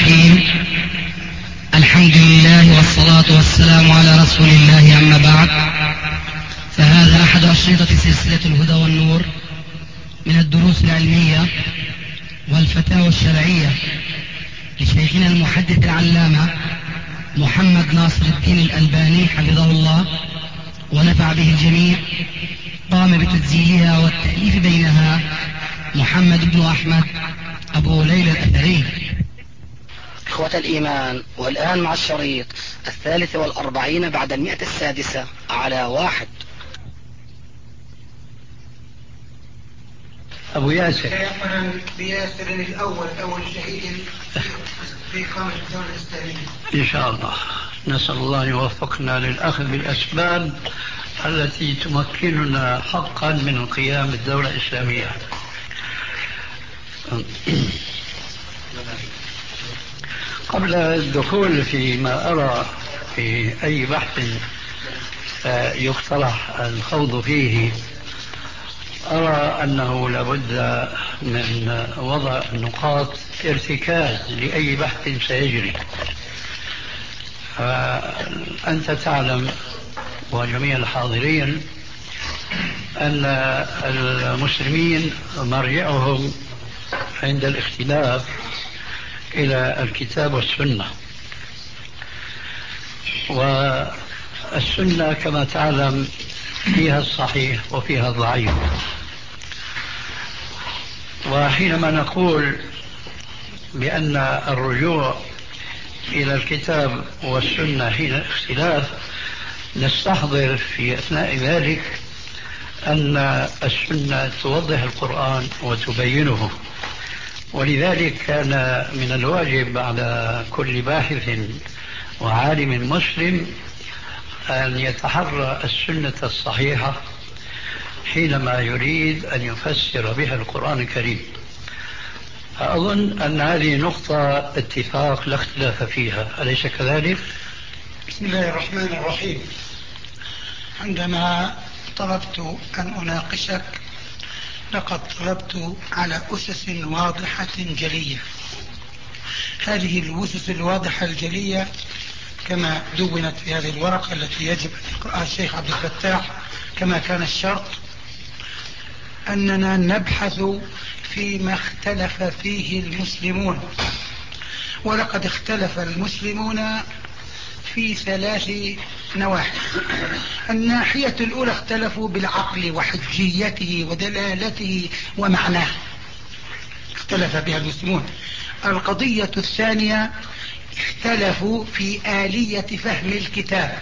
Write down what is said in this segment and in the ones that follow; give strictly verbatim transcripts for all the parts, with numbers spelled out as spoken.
الرحيم. الحمد لله والصلاة والسلام على رسول الله، أما بعد، فهذا أحد أشرطة سلسلة الهدى والنور من الدروس العلمية والفتاوى الشرعية لشيخنا المحدث العلامة محمد ناصر الدين الألباني حفظه الله ونفع به الجميع. قام بتسجيلها والتأليف بينها محمد بن أحمد أبو ليلى الأثري. إخوة الإيمان، والآن مع الشريط الثالث والأربعين بعد المئة السادسة على واحد. أبو ياسر شيخنا بياسر الأول أول شهيد في إقامة الدولة الإسلامية إن شاء الله. نسأل الله أن يوفقنا للأخذ بالأسباب التي تمكننا حقا من قيام الدولة الإسلامية. قبل الدخول فيما أرى في أي بحث يقترح الخوض فيه، أرى أنه لابد من وضع نقاط ارتكاز لأي بحث سيجري. أنت تعلم وجميع الحاضرين أن المسلمين مرجعهم عند الاختلاف إلى الكتاب والسنة، والسنة كما تعلم فيها الصحيح وفيها الضعيف. وحينما نقول بأن الرجوع إلى الكتاب والسنة حين الاختلاف، نستحضر في أثناء ذلك أن السنة توضح القرآن وتبينه، ولذلك كان من الواجب على كل باحث وعالم مسلم أن يتحرى السنة الصحيحة حينما يريد أن يفسر بها القرآن الكريم. أظن أن هذه نقطة اتفاق لا اختلاف فيها، أليس كذلك؟ بسم الله الرحمن الرحيم. عندما طلبت أن أناقشك لقد طلبت على أسس واضحة جلية. هذه الأسس الواضحة الجلية كما دونت في هذه الورقة التي يجب أن يقرأها الشيخ عبد الفتاح كما كان الشرط، أننا نبحث فيما اختلف فيه المسلمون. ولقد اختلف المسلمون في ثلاث نواحي. الناحية الأولى اختلفوا بالعقل وحجيته ودلالته ومعناه، اختلف بها المسلمون. القضية الثانية اختلفوا في آلية فهم الكتاب.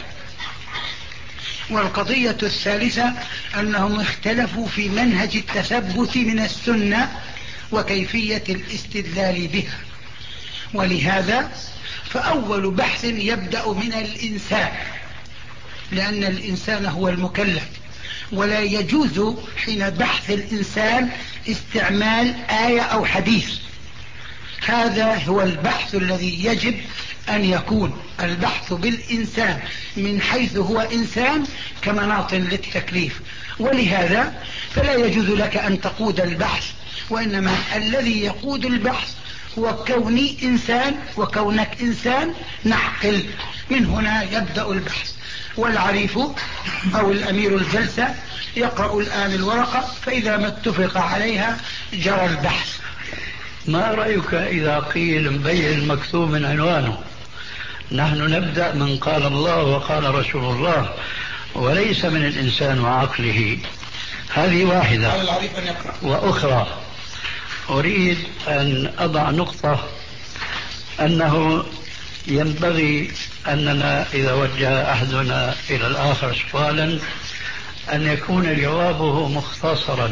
والقضية الثالثة أنهم اختلفوا في منهج التثبت من السنة وكيفية الاستدلال بها. ولهذا فأول بحث يبدأ من الإنسان، لأن الإنسان هو المكلف، ولا يجوز حين بحث الإنسان استعمال آية أو حديث. هذا هو البحث الذي يجب أن يكون البحث بالإنسان من حيث هو إنسان كمناط للتكليف. ولهذا فلا يجوز لك أن تقود البحث، وإنما الذي يقود البحث هو كوني إنسان وكونك إنسان نعقل. من هنا يبدأ البحث، والعريف أو الأمير الجلسة يقرأ الآن الورقة، فإذا ما اتفق عليها جرى البحث. ما رأيك إذا قيل مبين المكتوب من عنوانه؟ نحن نبدأ من قال الله وقال رسول الله وليس من الإنسان وعقله. هذه واحدة. وأخرى أريد أن أضع نقطة، أنه ينبغي أننا إذا وجه أحدنا إلى الآخر سؤالا أن يكون جوابه مختصرا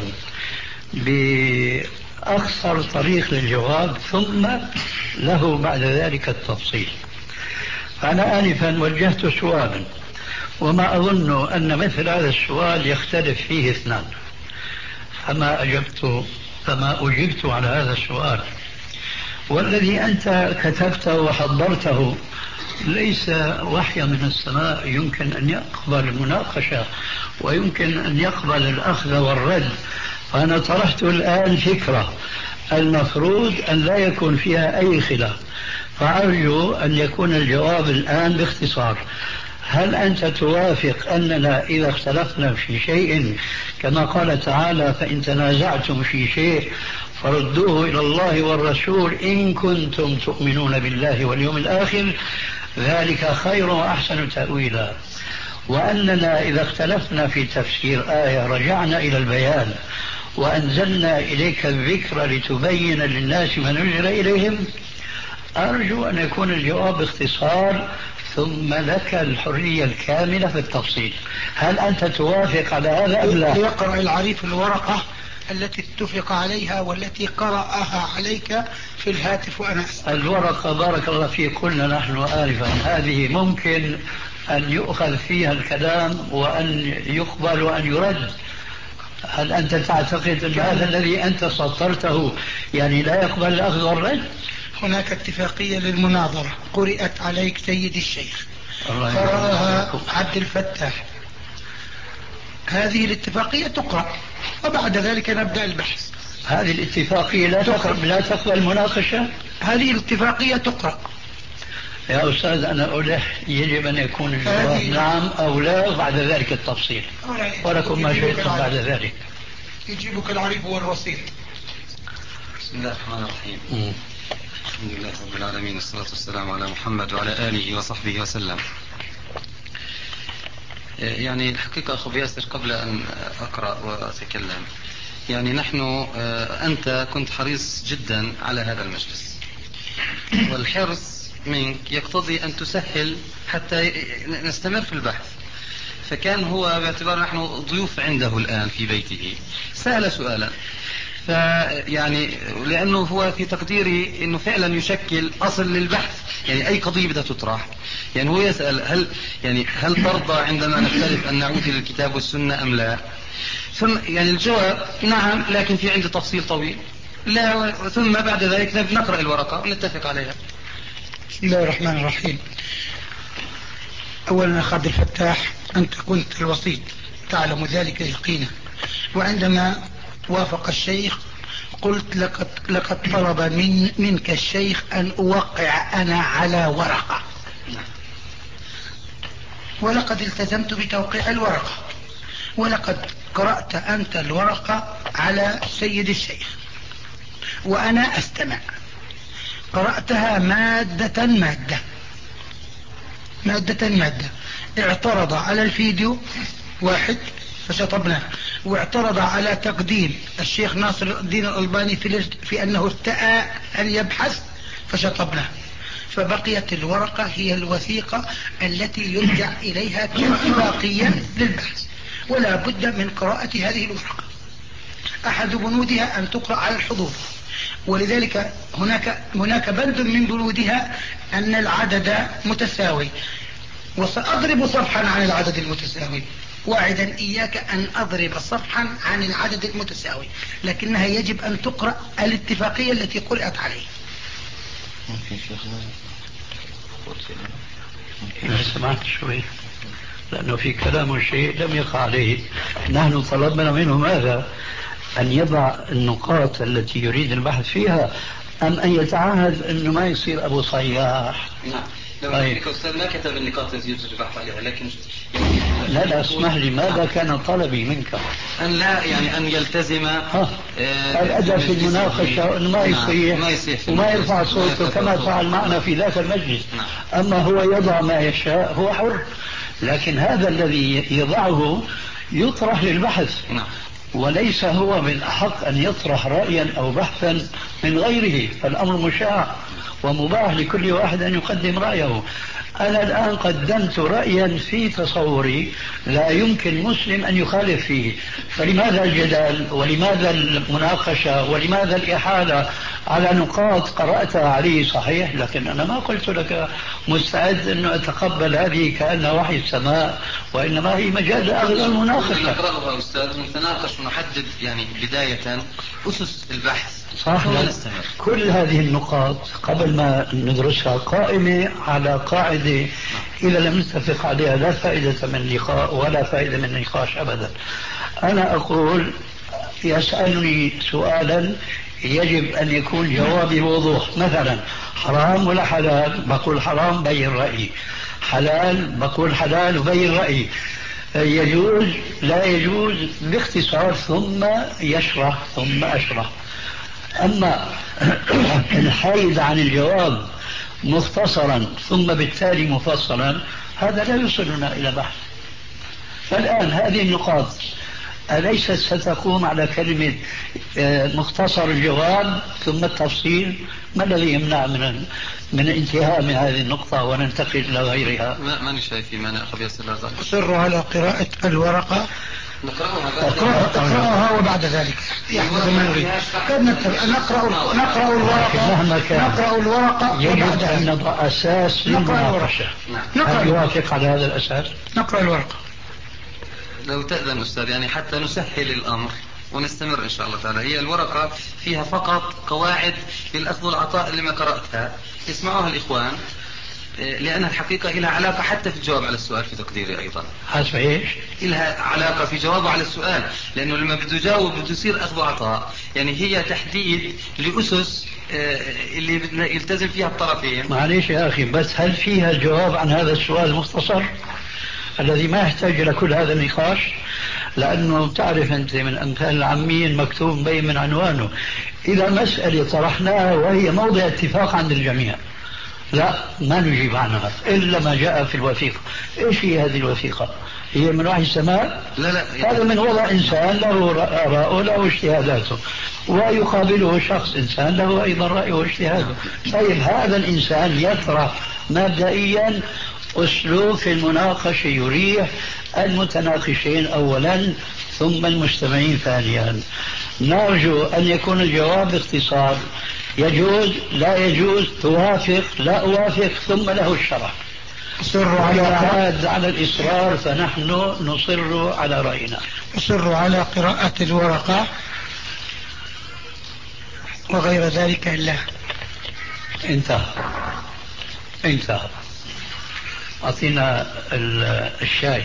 بأقصر طريق للجواب، ثم له بعد ذلك التفصيل. أنا آنفا وجهت سؤالا، وما أظن أن مثل هذا السؤال يختلف فيه اثنان، فما أجبت فما أجبت على هذا السؤال. والذي أنت كتبته وحضرته ليس وحي من السماء يمكن أن يقبل المناقشة ويمكن أن يقبل الأخذ والرد. فأنا طرحت الآن فكرة المفروض أن لا يكون فيها أي خلاف، فأرجو أن يكون الجواب الآن باختصار. هل أنت توافق أننا إذا اختلفنا في شيء كما قال تعالى فإن تنازعتم في شيء فردوه إلى الله والرسول إن كنتم تؤمنون بالله واليوم الآخر ذلك خير وأحسن تأويلا، وأننا إذا اختلفنا في تفسير آية رجعنا إلى البيان وأنزلنا إليك الذكر لتبين للناس ما نزل إليهم؟ أرجو أن يكون الجواب باختصار ثم لك الحرية الكاملة في التفصيل. هل أنت توافق على هذا أم لا؟ يقرأ العريف الورقة التي اتفق عليها والتي قرأها عليك في الهاتف وأنا أسأل. الورقة بارك الله فيك قلنا نحن آلفا هذه ممكن أن يؤخذ فيها الكلام وأن يقبل وأن يرد. هل أنت تعتقد أن هذا الذي أنت سطرته يعني لا يقبل الأخذ والرد؟ هناك اتفاقية للمناظرة قرأت عليك سيد الشيخ، قرأها عبد الفتاح، هذه الاتفاقية تقرأ وبعد ذلك نبدأ البحث. هذه الاتفاقية لا تقبل لا تقبل مناقشة؟ هذه الاتفاقية تقرأ يا أستاذ. أنا ألح يجب أن يكون الجواب نعم أو لا وبعد ذلك التفصيل، ولكم ما شئتم بعد ذلك. يجيبك العريف والرصيد. بسم الله الرحمن الرحيم. م. الحمد لله رب العالمين والصلاة والسلام على محمد وعلى آله وصحبه وسلم. يعني الحقيقة أخو ياسر قبل أن أقرأ وأتكلم، يعني نحن أنت كنت حريص جدا على هذا المجلس، والحرص منك يقتضي أن تسهل حتى نستمر في البحث. فكان هو باعتبار نحن ضيوف عنده الآن في بيته سأل سؤالا، فيعني لأنه هو في تقديري أنه فعلا يشكل أصل للبحث، يعني أي قضية بدها تطرح يعني هو يسأل هل يعني هل ترضى عندما نختلف أن نعود إلى الكتاب والسنة أم لا؟ ثم يعني الجواب نعم، لكن في عندي تفصيل طويل لا، ثم بعد ذلك نقرأ الورقة ونتفق عليها. بسم الله الرحمن الرحيم. أولا أخ عبد الفتاح، أنت كنت الوسيط تعلم ذلك يقينا، وعندما وافق الشيخ قلت لقد, لقد طلب من منك الشيخ أن أوقع أنا على ورقة، ولقد التزمت بتوقيع الورقة، ولقد قرأت أنت الورقة على سيد الشيخ وأنا أستمع. قرأتها مادة مادة مادة مادة. اعترض على الفيديو واحد فشطبناه، واعترض على تقديم الشيخ ناصر الدين الألباني في, في أنه ارتأى أن يبحث فشطبناه. فبقيت الورقة هي الوثيقة التي يرجع إليها كاتفاقية للبحث، ولا بد من قراءة هذه الورقة. أحد بنودها أن تقرأ على الحضور، ولذلك هناك هناك بند من بنودها أن العدد متساوي، وسأضرب صفحا عن العدد المتساوي، واعدا إياك أن أضرب صفحا عن العدد المتساوي، لكنها يجب أن تقرأ الاتفاقية التي قرأت عليه. ممكن شيخنا إذا سمعت شوي، لأنه في كلام شيء لم يقع عليه. نحن طلبنا منه ماذا؟ أن يضع النقاط التي يريد البحث فيها، أم أن يتعهد أنه ما يصير أبو صياح؟ نعم. لو أنك أستاذ ما كتب النقاط التي يجب البحث عليها، لكن لا لا اسمح لي، ماذا كان طلبي منك؟ أن لا يعني أن يلتزم الأدب في المناقشة، أنه ما يصيح وما يرفع صوته كما فعل معنا في ذاك المجلس. أما هو يضع ما يشاء هو حر، لكن هذا الذي يضعه يطرح للبحث، وليس هو من أحق أن يطرح رأيا أو بحثا من غيره. فالأمر مشاع ومباح لكل واحد أن يقدم رأيه. أنا الآن قدمت رأيا في تصوري لا يمكن مسلم أن يخالف فيه، فلماذا الجدال ولماذا المناقشة ولماذا الإحالة على نقاط قرأتها عليه صحيح، لكن أنا ما قلت لك مستعد أن أتقبل هذه كأنها وحي السماء، وإنما هي مجال أغلى المناقشة. نقرأها أستاذ ونتناقش ونحدد يعني بداية أسس البحث. صح. كل هذه النقاط قبل ما ندرسها قائمة على قاعدة إذا لم نتفق عليها لا فائدة من لقاء ولا فائدة من نقاش أبدا. أنا أقول يسألني سؤالا يجب أن يكون جوابي بوضوح. مثلا حرام ولا حلال؟ بقول حرام بين رأيي، حلال بقول حلال وبين رأيي، يجوز لا يجوز باختصار ثم يشرح ثم أشرح. أما الحيد عن الجواب مختصرا ثم بالتالي مفصلا هذا لا يوصلنا إلى بحث. فالآن هذه النقاط أليست ستقوم على كلمة مختصر الجواب ثم التفصيل؟ ما الذي يمنع من من الانتهاء من هذه النقطة وننتقل إلى غيرها؟ ما ماني شايف في مانع أخي ياسر. أصر على قراءة الورقة، نقرأها تقرأها وبعد ذلك يحدث ما نريد. نقرأ نقرأ الورقة نقرأ الورقة يجب أن نضع أساس للمناقشة. هل يوافق على هذا الأساس؟ نقرأ الورقة لو تأذن أستاذ، يعني حتى نسهل الأمر ونستمر إن شاء الله تعالى. هي الورقة فيها فقط قواعد للأخذ والعطاء اللي ما قرأتها يسمعوها الإخوان، لأن الحقيقة لها علاقة حتى في الجواب على السؤال في تقديري أيضا. حسب إيش؟ لها علاقة في جوابه على السؤال، لأنه لما بده يجاوب بده يصير أخذ وعطاء، يعني هي تحديد لأسس اللي بدنا يلتزم فيها الطرفين. معليش يا أخي، بس هل فيها الجواب عن هذا السؤال المختصر الذي ما يحتاج إلى كل هذا النقاش؟ لأنه تعرف أنت من أمثال العاميين مكتوب بين من عنوانه إذا مسألة طرحناها وهي موضع اتفاق عند الجميع لا ما نجيب عنها إلا ما جاء في الوثيقة. إيش هي هذه الوثيقة؟ هي من وحي السماء؟ لا لا هذا من وضع إنسان له آراءه له اجتهاداته، ويقابله شخص إنسان له أيضا رأيه واجتهاده. طيب هذا الإنسان يطرح مبدئيا أسلوب في المناقشة يريح المتناقشين أولا ثم المستمعين ثانيا. نرجو أن يكون الجواب باختصار، يجوز لا يجوز، توافق لا أوافق، ثم له الشرح. أصر على على الإصرار فنحن نصر على رأينا. أصر على قراءة الورقة وغير ذلك إلا انتهى انتهى. أعطينا الشاي.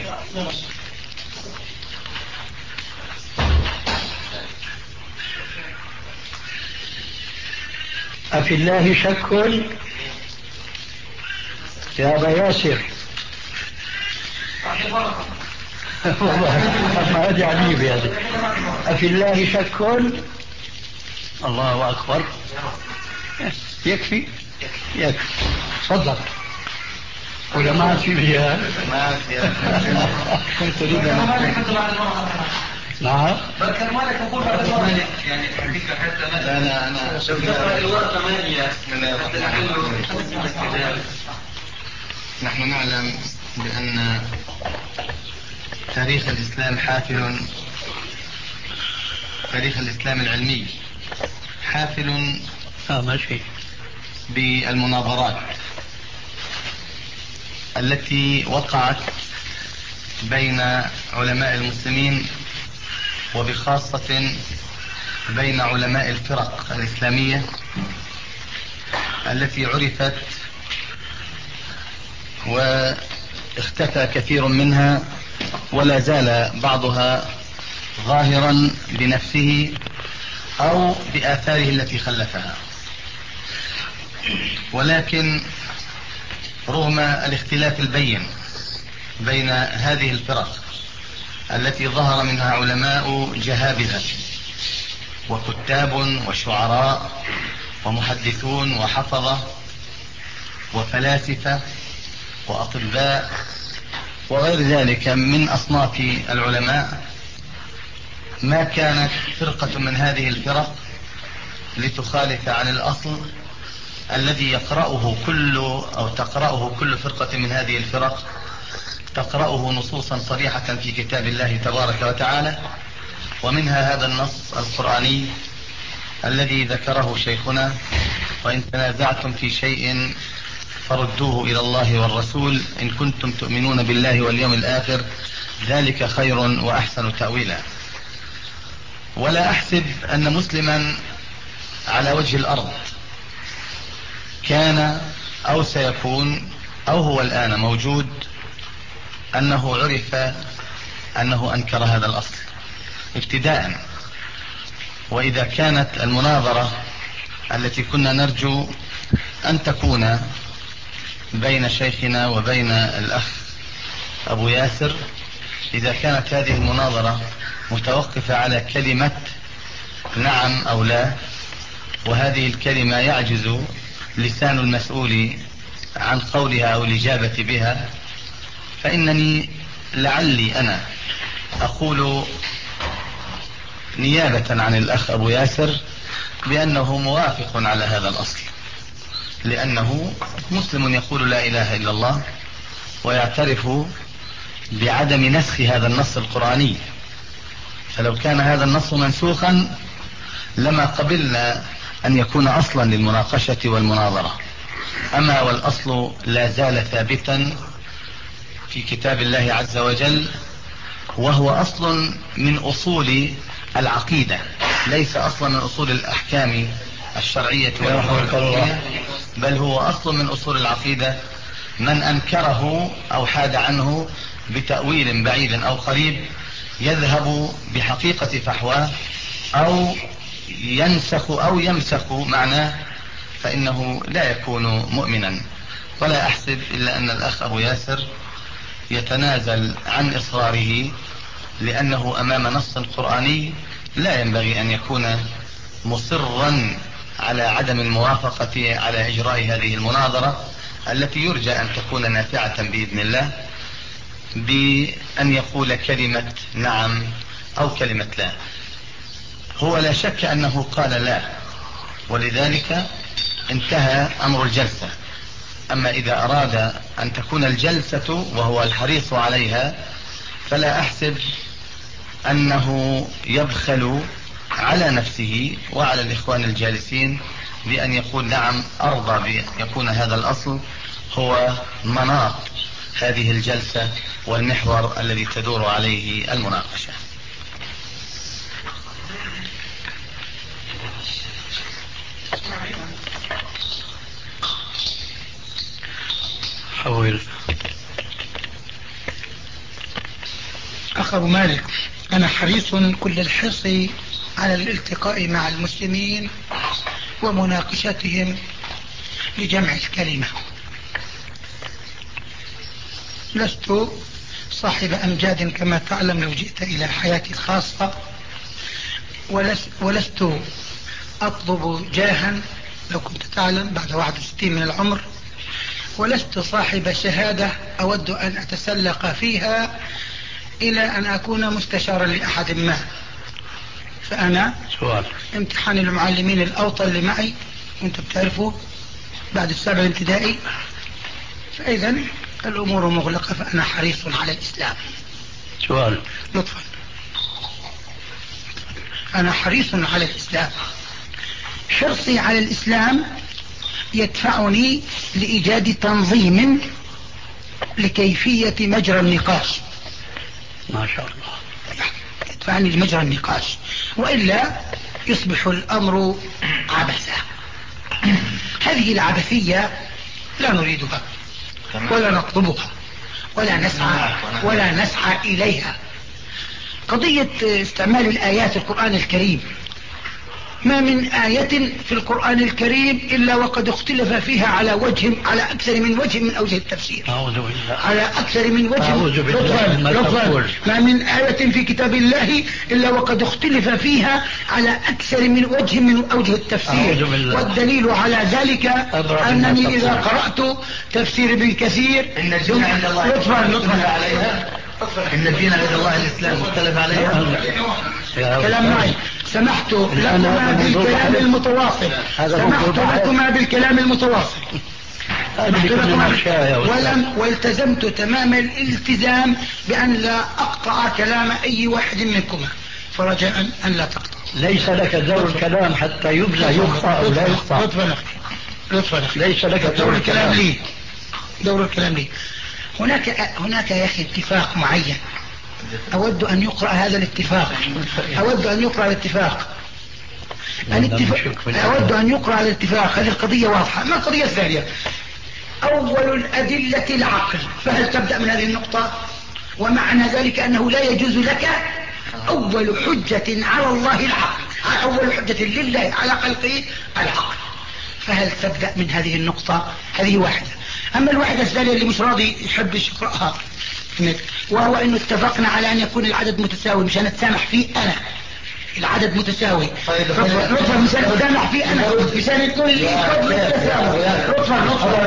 أفي الله شك يا أبا ياسر؟ والله هذه عجيبة هذه. أفي الله شك؟ الله أكبر. يكفي يكفي. تفضل. ولا ما في مجال؟ ما في. كنت تريد نعم. بكر مالك أقول مالك يعني الحقيقة حتى أنا أنا شوف الورقة مالية. نحن نعلم بأن تاريخ الإسلام حافل، تاريخ الإسلام العلمي حافل آه ماشي بالمناظرات التي وقعت بين علماء المسلمين وبخاصة بين علماء الفرق الإسلامية التي عرفت واختفى كثير منها ولا زال بعضها ظاهرا بنفسه أو بآثاره التي خلفها. ولكن رغم الاختلاف البين بين هذه الفرق التي ظهر منها علماء جهابذة وكتاب وشعراء ومحدثون وحفظة وفلاسفة وأطباء وغير ذلك من أصناف العلماء، ما كانت فرقة من هذه الفرق لتخالف عن الأصل الذي يقرأه كل أو تقرأه كل فرقة من هذه الفرق، تقرأه نصوصا صريحة في كتاب الله تبارك وتعالى، ومنها هذا النص القرآني الذي ذكره شيخنا: وإن تنازعتم في شيء فردوه إلى الله والرسول إن كنتم تؤمنون بالله واليوم الآخر ذلك خير وأحسن تأويلا. ولا أحسب أن مسلما على وجه الأرض كان أو سيكون أو هو الآن موجود أنه عرف أنه أنكر هذا الأصل ابتداء. وإذا كانت المناظرة التي كنا نرجو أن تكون بين شيخنا وبين الأخ أبو ياسر، إذا كانت هذه المناظرة متوقفة على كلمة نعم أو لا، وهذه الكلمة يعجز لسان المسؤول عن قولها أو الإجابة بها، فإنني لعلي أنا أقول نيابة عن الأخ أبو ياسر بأنه موافق على هذا الأصل، لأنه مسلم يقول لا إله إلا الله ويعترف بعدم نسخ هذا النص القرآني، فلو كان هذا النص منسوخا لما قبلنا أن يكون أصلا للمناقشة والمناظرة. أما والأصل لا زال ثابتا في كتاب الله عز وجل، وهو أصل من أصول العقيدة، ليس أصلا من أصول الأحكام الشرعية والفقهية، بل هو أصل من أصول العقيدة. من أنكره أو حاد عنه بتأويل بعيد أو قريب يذهب بحقيقة فحواه أو ينسخ أو يمسخ معناه، فإنه لا يكون مؤمنا. ولا أحسب إلا أن الأخ أبو ياسر يتنازل عن إصراره، لأنه أمام نص قرآني لا ينبغي أن يكون مصرا على عدم الموافقة على إجراء هذه المناظرة التي يرجى أن تكون نافعة بإذن الله، بأن يقول كلمة نعم أو كلمة لا. هو لا شك أنه قال لا، ولذلك انتهى أمر الجلسة. أما إذا أراد أن تكون الجلسة وهو الحريص عليها، فلا أحسب أنه يبخل على نفسه وعلى الإخوان الجالسين بأن يقول نعم أرضى بأن يكون هذا الأصل هو مناط هذه الجلسة والمحور الذي تدور عليه المناقشة. حول أخ أبو مالك، أنا حريص كل الحرص على الالتقاء مع المسلمين ومناقشتهم لجمع الكلمة. لست صاحب أمجاد كما تعلم لو جئت إلى حياتي الخاصة، ولست أطلب جاها لو كنت تعلم بعد واحد وستين من العمر، ولست صاحب شهادة أود أن أتسلق فيها إلى أن أكون مستشارا لأحد ما. فأنا سؤال امتحان المعلمين الأوطى اللي معي وانت بتعرفوا بعد السابع الابتدائي، فإذا الأمور مغلقة، فأنا حريص على الإسلام. سؤال لطفا، أنا حريص على الإسلام. حرصي على الإسلام يدفعني لإيجاد تنظيم لكيفية مجرى النقاش. ما شاء الله. يدفعني لمجرى النقاش، وإلا يصبح الأمر عبثا. هذه العبثية لا نريدها ولا نطلبها ولا نسعى ولا نسعى إليها. قضية استعمال الآيات القرآن الكريم، ما من آية في القرآن الكريم إلا وقد اختلف فيها على وجه على أكثر من وجه من أوجه التفسير. أعوذ بالله. على أكثر من وجه. أعوذ بالله. لطفاً. ما من آية في كتاب الله إلا وقد اختلف فيها على أكثر من وجه من أوجه التفسير. والدليل على ذلك أنني إذا قرأت تفسير ابن كثير إن الدين عند الله مختلف عليها، إن الدين عند الله الإسلام مختلف عليها. كلام معي. سمحت لكما بالكلام المتواصل، سمحت لكما بالكلام المتواصل ولم والتزمت تمام الالتزام بأن لا أقطع كلام أي واحد منكما، فرجاء أن لا تقطع. ليس لك دور الكلام حتى يبنى يخطأ أو لا يخطأ. لطفا لطفا ليس لك دور الكلام لي. دور الكلام لي. هناك هناك يا أخي اتفاق معين، أود أن يقرأ هذا الاتفاق. أود أن يقرأ الاتفاق. الاتفاق. أود أن يقرأ الاتفاق. هذه القضية واضحة. ما القضية الثانية؟ أول الأدلة العقل، فهل تبدأ من هذه النقطة؟ ومعنى ذلك أنه لا يجوز لك أول حجة على الله العقل، أول حجة لله على خلقه العقل. فهل تبدأ من هذه النقطة؟ هذه واحدة. أما الواحدة الثانية اللي مش راضي يحب يقرأها، وهو أنه اتفقنا على أن يكون العدد متساوي مشان أتسامح فيه أنا، العدد متساوي. رطفا مشان أتسامح فيه أنا، مشان يكون التساوي. رطفا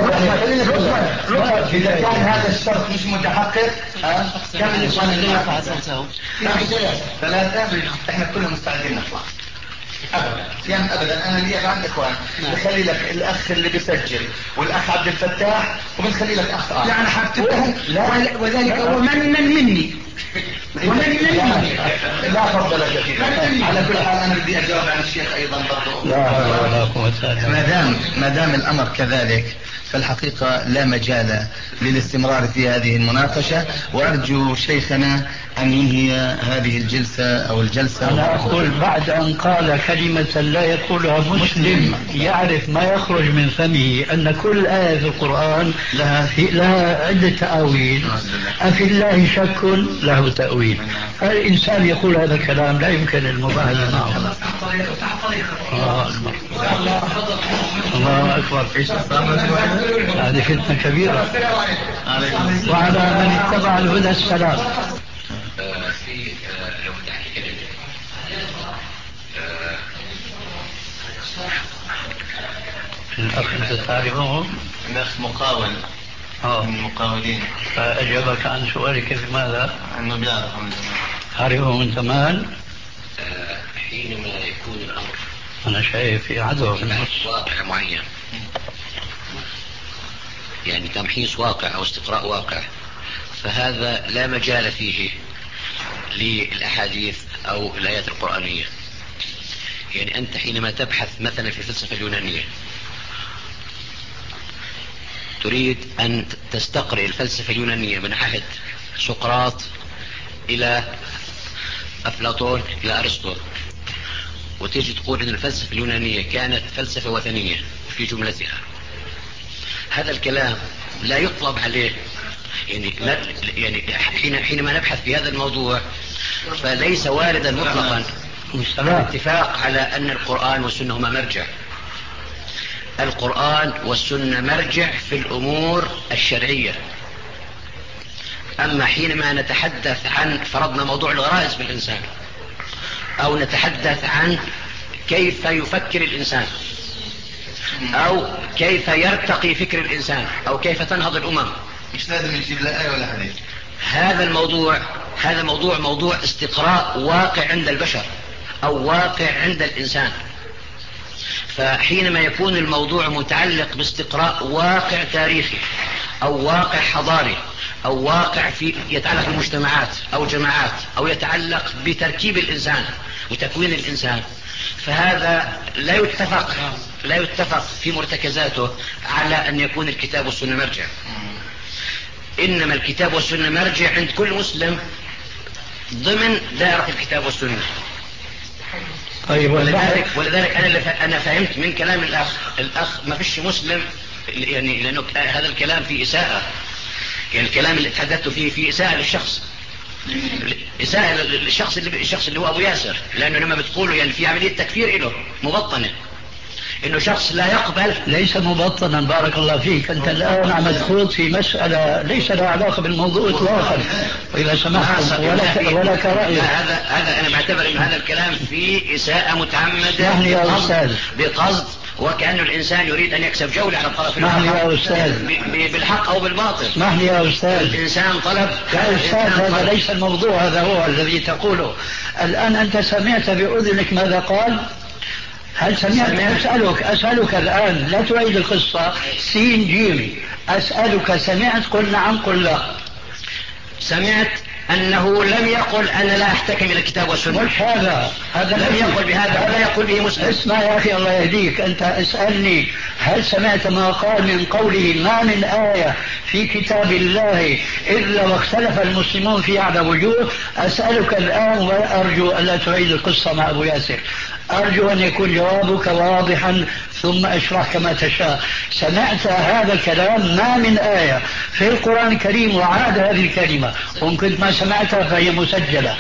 رطفا إذا كان هذا الشرط مش متحقق كم الإخوان اللي يرفع صوته؟ ثلاثة. إحنا كلنا مستعدين نطلع. أبدا يعني أبدا. أنا لي عند إخوان بخلي لك الأخ اللي بيسجل والأخ عبد الفتاح وبنخلي لك أخ آخر. لا أنا حبتبه وذلك هو من مني ومن مني. لا فضل لك فيه. على كل حال أنا بدي أجاوب عن الشيخ أيضا برضو. ما دام ما دام الأمر كذلك فالحقيقة لا مجال للاستمرار في هذه المناقشة، وأرجو شيخنا أن ينهي هذه الجلسة أو الجلسة. أنا أقول بعد أن قال كلمة لا يقولها مسلم يعرف ما يخرج من فمه أن كل آية في القرآن لها, لها عدة تأويل، أفي الله شك له تأويل. الإنسان يقول هذا الكلام لا يمكن المباهلة معه. الله أكبر الله أكبر. هذه فتنة كبيرة. وعلى من اتبع الهدى السلام. في لو تحكي الأخ أنت تعرفهم؟ الأخ مقاول من المقاولين. فأجابك عن سؤالك بماذا؟ أنه بيعرفهم من زمان. تعرفهم من زمان؟ حينما يكون الأمر أنا شايف في عدو في النص واقع معين، يعني تمحيص واقع أو استقراء واقع، فهذا لا مجال فيه للأحاديث أو الآيات القرآنية. يعني أنت حينما تبحث مثلا في الفلسفة اليونانية تريد أن تستقرئ الفلسفة اليونانية من عهد سقراط إلى أفلاطون إلى أرسطو، وتيجي تقول أن الفلسفة اليونانية كانت فلسفة وثنية في جملتها، هذا الكلام لا يطلب عليه. يعني, لا يعني حين حينما نبحث في هذا الموضوع فليس واردا مطلقا الاتفاق على أن القرآن والسنة هما مرجع. القرآن والسنة مرجع في الأمور الشرعية. أما حينما نتحدث عن فرضنا موضوع الغرائز في الإنسان، أو نتحدث عن كيف يفكر الإنسان، أو كيف يرتقي فكر الإنسان، أو كيف تنهض الأمم، مش لازم نجيب لا آية ولا حديث. هذا الموضوع هذا موضوع موضوع استقراء واقع عند البشر أو واقع عند الإنسان. فحينما يكون الموضوع متعلق باستقراء واقع تاريخي أو واقع حضاري أو واقع في يتعلق بمجتمعات أو جماعات أو يتعلق بتركيب الإنسان وتكوين الإنسان، فهذا لا يتفق لا يتفق في مرتكزاته على أن يكون الكتاب والسنة مرجع. إنما الكتاب والسنة مرجع عند كل مسلم ضمن دائرة الكتاب والسنة. طيب ولذلك, ولذلك أنا أنا فهمت من كلام الأخ الأخ ما فيش مسلم، يعني لأنه هذا الكلام فيه إساءة، يعني الكلام اللي تحدثت فيه فيه إساءة للشخص، إساءة للشخص اللي الشخص اللي هو أبو ياسر، لأنه لما بتقوله يعني في عملية تكفير له مبطنة، إنه شخص لا يقبل. ليس مبطنا بارك الله فيك، أنت الآن عم تخوض في مسألة ليس لها علاقة بالموضوع إطلاقا، وإذا سمحت ولك, ولك رأي. هذا هذا أنا بعتبر إن هذا الكلام فيه إساءة متعمدة بقصد, بقصد وكأنه الإنسان يريد أن يكسب جولة على الطرف الآخر بالحق أو بالباطل. اسمح لي يا أستاذ. الإنسان طلب يا أستاذ هذا ليس الموضوع، هذا هو الذي تقوله الآن. أنت سمعت بأذنك ماذا قال؟ هل سمعت؟ أسألك أسألك الآن، لا تعيد القصة سين جيم، أسألك سمعت؟ قل نعم قل لا. سمعت أنه لم يقل أنا لا أحتكم إلى الكتاب والسنة. مش هذا هذا لم يقل بهذا ولا يقول به مسلم. اسمع يا أخي الله يهديك، أنت اسألني هل سمعت ما قال من قوله ما من آية في كتاب الله إلا واختلف المسلمون فيه على وجوه؟ أسألك الآن وأرجو ألا تعيد القصة مع أبو ياسر، أرجو أن يكون جوابك واضحا ثم اشرح كما تشاء. سمعت هذا الكلام ما من آية في القرآن الكريم وعاد هذه الكلمة، وإن كنت ما سمعتها فهي مسجلة،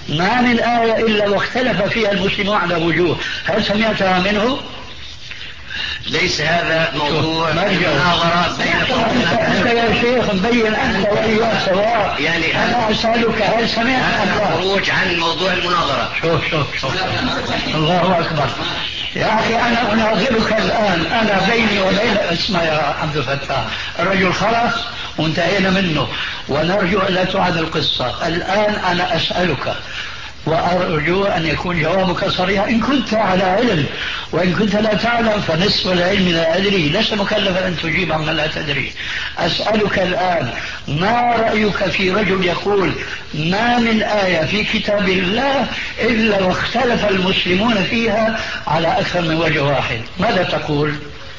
ما من آية إلا واختلف فيها المسلمون على وجوه، هل سمعتها منه؟ ليس هذا موضوع مناظرة بينكم. أنت يا شيخ مبين أنت وإياه سواء. يعني أنا أسألك هل سمعت هذا خروج عن موضوع المناظرة. شوف شوف شوف الله أكبر يا أخي، أنا أناظرك الآن، أنا بيني وبين اسمع يا عبد الفتاح، الرجل خلص وانتهينا منه، ونرجو أن لا تعاد القصة. الآن أنا أسألك وأرجو أن يكون جوابك صريحا إن كنت على علم، وإن كنت لا تعلم فنصف العلم لا أدري، لست مكلفا أن تجيب عما لا تدري. أسألك الآن ما رأيك في رجل يقول ما من آية في كتاب الله إلا واختلف المسلمون فيها على أكثر من وجه واحد، ماذا تقول؟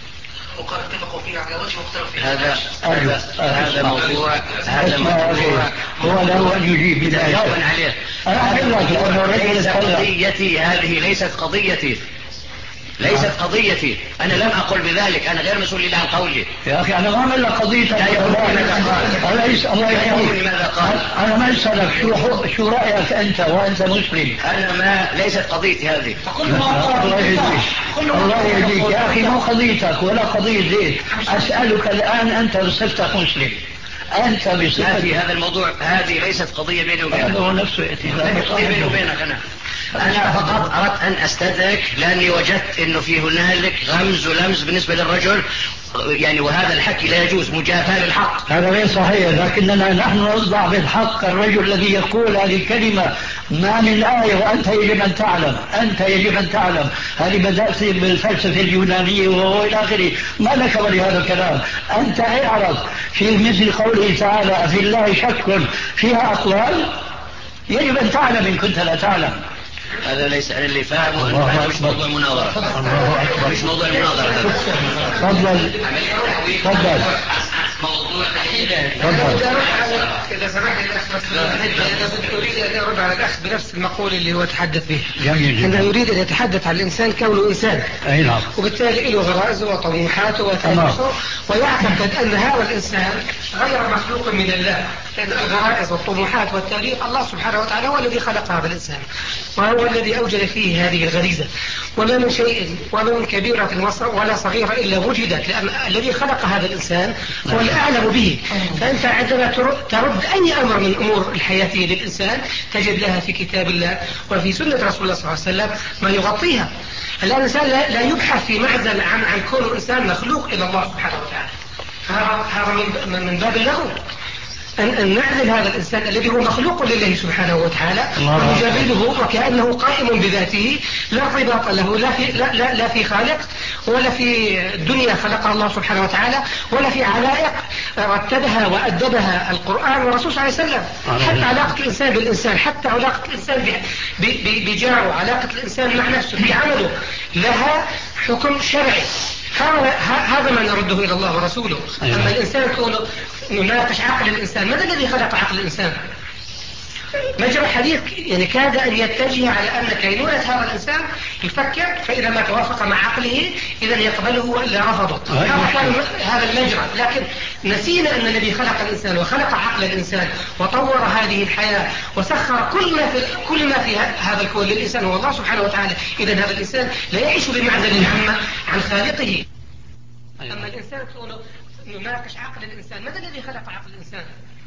هذا هذا هذا موضوع هذا موضوع هو له أن يجيب بداية عليه. ليست قضيتي هذه، ليست قضيتي ليست قضيتي أنا لم أقل بذلك، أنا غير مسؤول عن قولي. يا أخي أنا ما أعمل لك قضيتك. لا يهمني ماذا قال. أليس الله يهمني ماذا قال. أنا ما أسألك شو شو رأيك أنت وأنت مسلم. أنا ما ليست قضيتي هذه. الله يهديك الله يهديك يا أخي، مو قضيتك ولا قضية زيت. أسألك الآن أنت بصفتك مسلم، أنت بصفتك في هذا الموضوع، هذه ليست قضية بيني وبينك. هذا هو نفسه يأتي قضية بيني وبينك. أنا أنا فقط أردت أن أستدرك لأني وجدت أنه في هنالك غمز ولمز بالنسبة للرجل، يعني وهذا الحكي لا يجوز، مجافاة للحق. هذا غير صحيح، لكننا نحن نصدع بالحق. الرجل الذي يقول هذه الكلمة ما من آية وأنت يجب أن تعلم، أنت يجب أن تعلم، هذه بدأت بالفلسفة اليونانية وإلى آخره، ما لك ولهذا الكلام. أنت اعرف في مثل قوله تعالى في الله شك فيها أقوال، يجب أن تعلم إن كنت لا تعلم. هذا ليس أنا اللي فاهمه، أنه مش موضوع مناظرة. الله أكبر. مش موضوع المناظرة. تفضل تفضل. موضوع إذا سمحت الأخ بس أريد أن أرد على الأخ بنفس المقولة اللي هو تحدث به. أنه يريد أن يتحدث عن الإنسان كونه إنسان. أي نعم. وبالتالي له غرائزه وطموحاته وتاريخه، ويعتقد أن هذا الإنسان غير مخلوق من الله، لأن الغرائز والطموحات والتاريخ الله سبحانه وتعالى هو الذي خلق هذا الإنسان، وهو الذي أوجد فيه هذه الغريزة. وما من شيء وما من كبيرة ولا صغيرة إلا وجدت، لأن الذي خلق هذا الإنسان هو الأعلم به. فأنت عندما ترد أي أمر من أمور الحياة للإنسان تجد لها في كتاب الله وفي سنة رسول الله صلى الله عليه وسلم ما يغطيها. الإنسان لا يبحث في معزل عن عن كونه إنسان مخلوق إلى الله سبحانه وتعالى. هذا من باب اللغو أن نعزل هذا الإنسان الذي هو مخلوق لله سبحانه وتعالى ونجرده وكأنه قائم بذاته، لا ارتباط له لا في, لا, لا, لا في خالق ولا في دنيا خلقها الله سبحانه وتعالى ولا في علائق رتبها وأدبها القرآن والرسول صلى الله عليه وسلم. حتى علاقة الإنسان بالإنسان، حتى علاقة الإنسان بجاره، علاقة الإنسان مع نفسه في عمله لها حكم شرعي. هذا ما نرده إلى الله ورسوله. أما الإنسان كونه نناقش عقل الإنسان، ماذا الذي خلق عقل الإنسان؟ مجرى الحديث يعني كاد أن يتجه على أن كينونة هذا الإنسان يفكر، فإذا ما توافق مع عقله إذا يقبله وإلا رفضه. هذا كان هذا المجرى. لكن نسينا أن الذي خلق الإنسان وخلق عقل الإنسان وطور هذه الحياة وسخر كل ما في كل ما في هذا الكون للإنسان هو الله سبحانه وتعالى. إذا هذا الإنسان لا يعيش بمعزل عن عن خالقه. أما الإنسان كونه نناقش عقل الإنسان، ماذا الذي خلق عقل الإنسان؟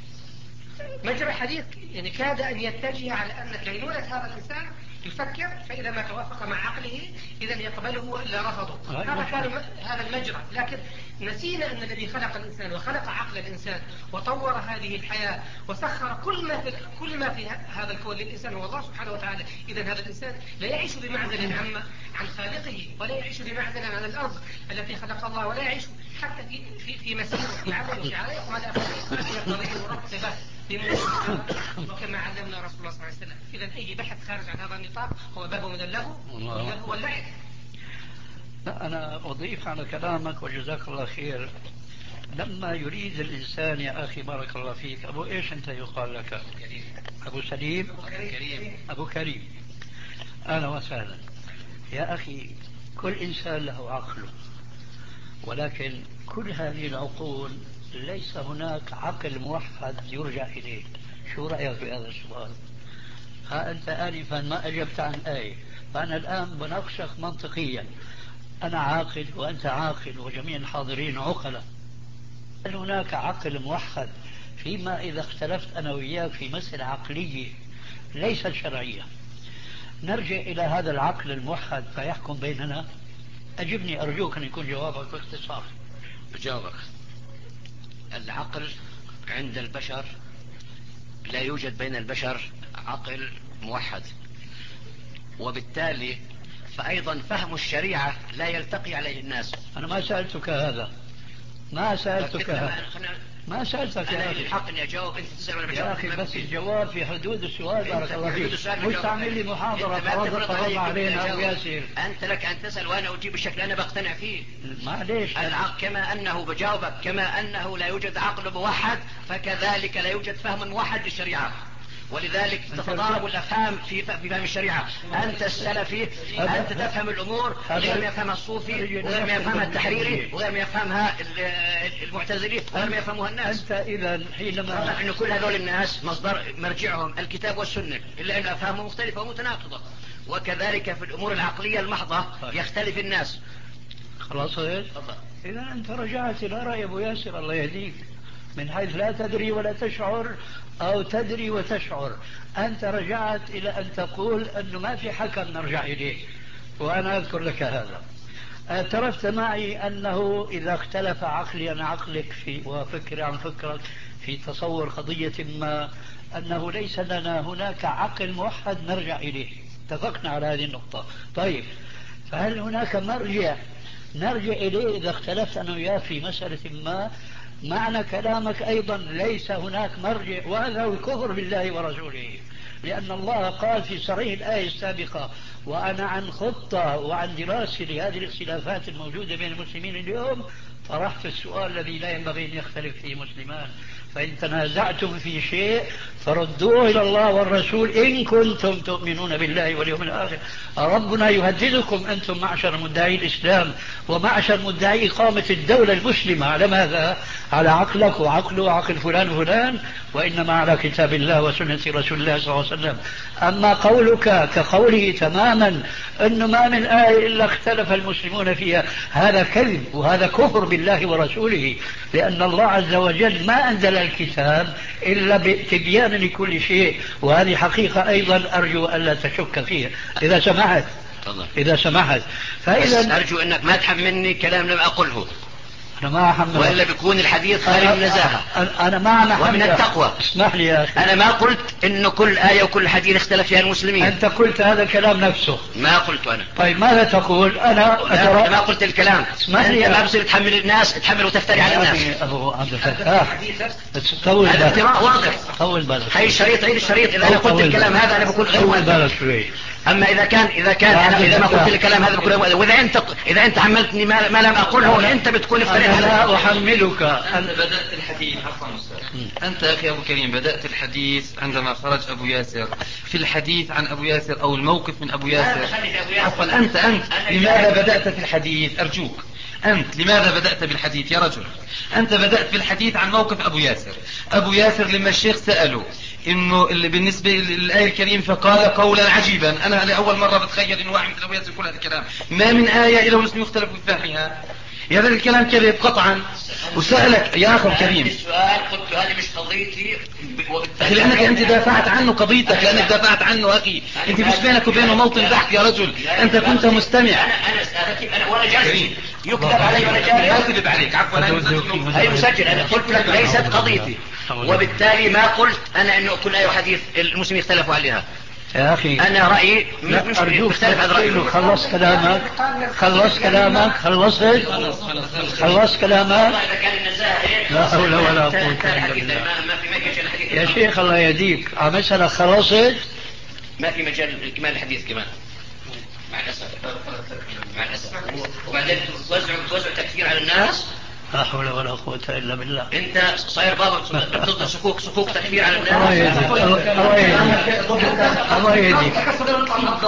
مجرى الحديث يعني كاد أن يتجه على أن كينونة هذا الإنسان يفكر، فإذا ما توافق مع عقله إذا يقبله وإلا رفضه. هذا كان هذا المجرى. لكن نسينا أن الذي خلق الإنسان وخلق عقل الإنسان وطور هذه الحياة وسخر كل ما في كل ما في هذا الكون للإنسان هو الله سبحانه وتعالى. إذا هذا الإنسان لا يعيش بمعزل عن عن خالقه، ولا يعيش بمعزل عن الأرض التي خلق الله، ولا يعيش حتى في في في مسيره في عمله في عليه وما لا يقضيه مرتبه وكما علمنا رسول الله صلى الله عليه وسلم. إذا أي بحث خارج عن هذا النطاق هو باب من اللغو واللهو واللعب. لا أنا أضيف على كلامك وجزاك الله خير. لما يريد الإنسان يا أخي بارك الله فيك، أبو إيش أنت يقال لك؟ أبو سليم؟ أبو كريم. أهلا وسهلا يا أخي. كل إنسان له عقله، ولكن كل هذه العقول ليس هناك عقل موحد يرجع إليه. شو رأيك في هذا السؤال؟ ها أنت آنفا ما أجبت عن آية، فأنا الآن بناقشك منطقيا. أنا عاقل وأنت عاقل وجميع الحاضرين عقلاء. هل هناك عقل موحد فيما إذا اختلفت أنا وإياك في مسألة عقلية ليست شرعية نرجع إلى هذا العقل الموحد فيحكم بيننا؟ أجبني أرجوك أن يكون جوابك باختصار. بجاوبك. العقل عند البشر لا يوجد بين البشر عقل موحد، وبالتالي فأيضا فهم الشريعة لا يلتقي عليه الناس. أنا ما سألتك هذا، ما سألتك هذا، ما سألتك أنا يا لي الحق إني أجاوب، أنت تسأل وأنا بجاوب. يا أخي بس الجواب في حدود السؤال. بارك الله فيك. مش تعمل لي محاضرة فرض علينا أبو ياسر. أنت لك أن تسأل وأنا أجيب الشكل أنا بقتنع فيه. معليش. العقل كما أنه بجاوبك كما أنه لا يوجد عقل موحد فكذلك لا يوجد فهم موحد للشريعة، ولذلك تتضارب الافهام في فهم الشريعه. انت السلفي انت تفهم الامور غير ما يفهمها الصوفي وغير ما يفهمها التحريري وغير ما يفهمها المعتزلي وغير ما يفهمها الناس. انت اذا حينما ان كل هذول الناس مصدر مرجعهم الكتاب والسنه الا ان افهامهم مختلفه ومتناقضه، وكذلك في الامور العقليه المحضه يختلف الناس. خلاص اذا انت رجعت الى راي ابو ياسر الله يهديك من حيث لا تدري ولا تشعر أو تدري وتشعر. أنت رجعت إلى أن تقول أنه ما في حكم نرجع إليه، وأنا أذكر لك هذا. اعترفت معي أنه إذا اختلف عقلي عن عقلك في وفكري عن فكرك في تصور قضية ما أنه ليس لنا هناك عقل موحد نرجع إليه. اتفقنا على هذه النقطة. طيب فهل هناك مرجع نرجع إليه إذا اختلفت أنا وياه في مسألة ما؟ معنى كلامك أيضا ليس هناك مرجع، وهذا هو الكفر بالله ورسوله، لأن الله قال في صريح الآية السابقة: وأنا عن خطة وعن دراسة لهذه الاختلافات الموجودة بين المسلمين اليوم طرحت السؤال الذي لا ينبغي أن يختلف فيه مسلمان: فإن تنازعتم في شيء فردوه إلى الله والرسول إن كنتم تؤمنون بالله واليوم الآخر. ربنا يهددكم أنتم معشر مدعي الإسلام ومعشر مدعي إقامة الدولة المسلمة على ماذا؟ على عقلك وعقله وعقل فلان وفلان، وإنما على كتاب الله وسنة رسول الله صلى الله عليه وسلم. أما قولك كقوله تماما أنه ما من آية إلا اختلف المسلمون فيها، هذا كذب وهذا كفر بالله ورسوله، لأن الله عز وجل ما أنزل الكتاب إلا بتبيان لكل شيء، وهذه حقيقة أيضا أرجو ألا تشك فيها إذا سمحت. إذا سمحت فإذا أرجو أنك ما تحملني كلام لم أقله، أنا ما أحمل، وإلا بيكون الحديث خارج النزاهة أنا ما ومن التقوى. اسمح لي يا أخي، أنا ما قلت إنه كل آية وكل حديث اختلف فيها المسلمين. أنت قلت هذا الكلام نفسه. ما قلت أنا. طيب ماذا تقول؟ أنا أترى... ما قلت الكلام. اسمح لي، ما بصير تحمل الناس تحمل وتفتري على الناس. أبو عبد الفتاح طول بالك. هذا افتراء واضح. طول بالك. هاي الشريط عيد الشريط. إذا أنا قلت الكلام هذا أنا بقول غير طول بالك شوي. أما إذا كان إذا كان أنا إذا ما قلت الكلام هذا بقول، وإذا أنت إذا أنت حملتني ما, ما لم أقوله أنت بتكون افتريت على. لا أحملك. أنت بدأت الحديث. عفوا أستاذ، أنت يا أخي أبو كريم بدأت الحديث عندما خرج أبو ياسر في الحديث عن أبو ياسر أو الموقف من أبو ياسر. عفوا أنت أنت لماذا بدأت في الحديث؟ أرجوك أنت لماذا بدأت بالحديث يا رجل؟ أنت بدأت بالحديث عن موقف أبو ياسر. أبو ياسر لما الشيخ سأله إنه اللي بالنسبة للآية الكريمة فقال قولا عجيبا. أنا لأول مرة بتخيل إنه واحد مثل أبو ياسر كل هذا الكلام. ما من آية إلا والمسلمين يختلفوا في فهمها. يا هذا الكلام كذب قطعا. وسألك يا أخي الكريم السؤال قلت هذه مش قضيتي، أخي لأنك أنت دافعت عنه قضيتك، لأنك دافعت عنه أخي. أنت مش بينك وبينه موطن بحث يا رجل، أنت كنت مستمع. أنا أنا أنا وأنا جالس يكتب علي وأنا جالس. ما كذب عليك. عفوا أنا هي مسجل. أنا قلت لك ليست قضيتي، وبالتالي ما قلت أنا إنه كل أي حديث المسلمين اختلفوا عليها. يا أخي أنا رأيي مش مختلف عن رأيي. خلص كلامك خلص كلامك خلصت خلص كلامك. لا حول ولا قوة إلا بالله. يا شيخ الله يهديك على مسألة خلصت. ما في مجال إكمال الحديث كمان مع الأسف مع الأسف. وبعدين توزع توزع تكفير على الناس. لا حول ولا قوة إلا بالله. أنت صاير بابا ضد صكوك صكوك تكفير على الناس. الله يهديك الله يهديك الله يهديك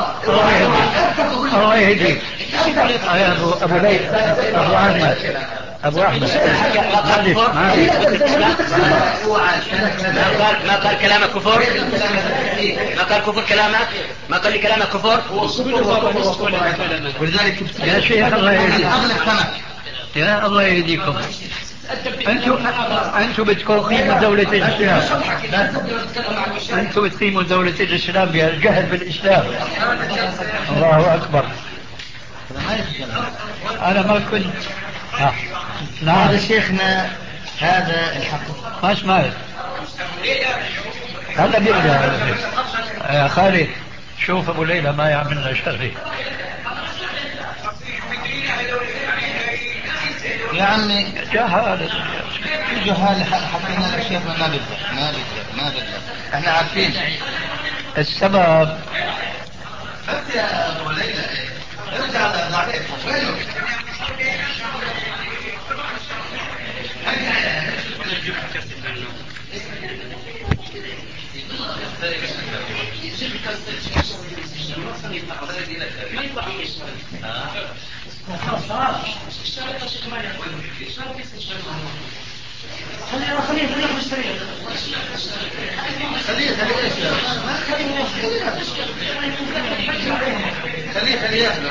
الله يهديك يا أبو أبو ليث أبو عامر أبو أحمد ما قال كلامك كفر، ما قال كفر كلامك، ما قال لي كلامك كفر. ولذلك يا شيخ الله يهديكم، يا الله يهديكم، أنتم أنتم بتقيموا دولة الإسلام، أنتم بتقيموا دولة الإسلام بالجهل بالإسلام. الله أكبر. أنا ما كنت آه. نعم. هذا شيخنا هذا الحق ما سمعت هذا بيرجع يا خالد. شوف أبو ليلى ما يعملنا شري يا عمي. جهال جهال حكينا الأشياء ما بدنا ما بدنا ما بدنا احنا عارفين السبب. بس يا أبو ليلى ارجع لضعيف وينه خليه خليه خليه مشتري خليه خليه ايش ما خليه خليه خليه ياخذ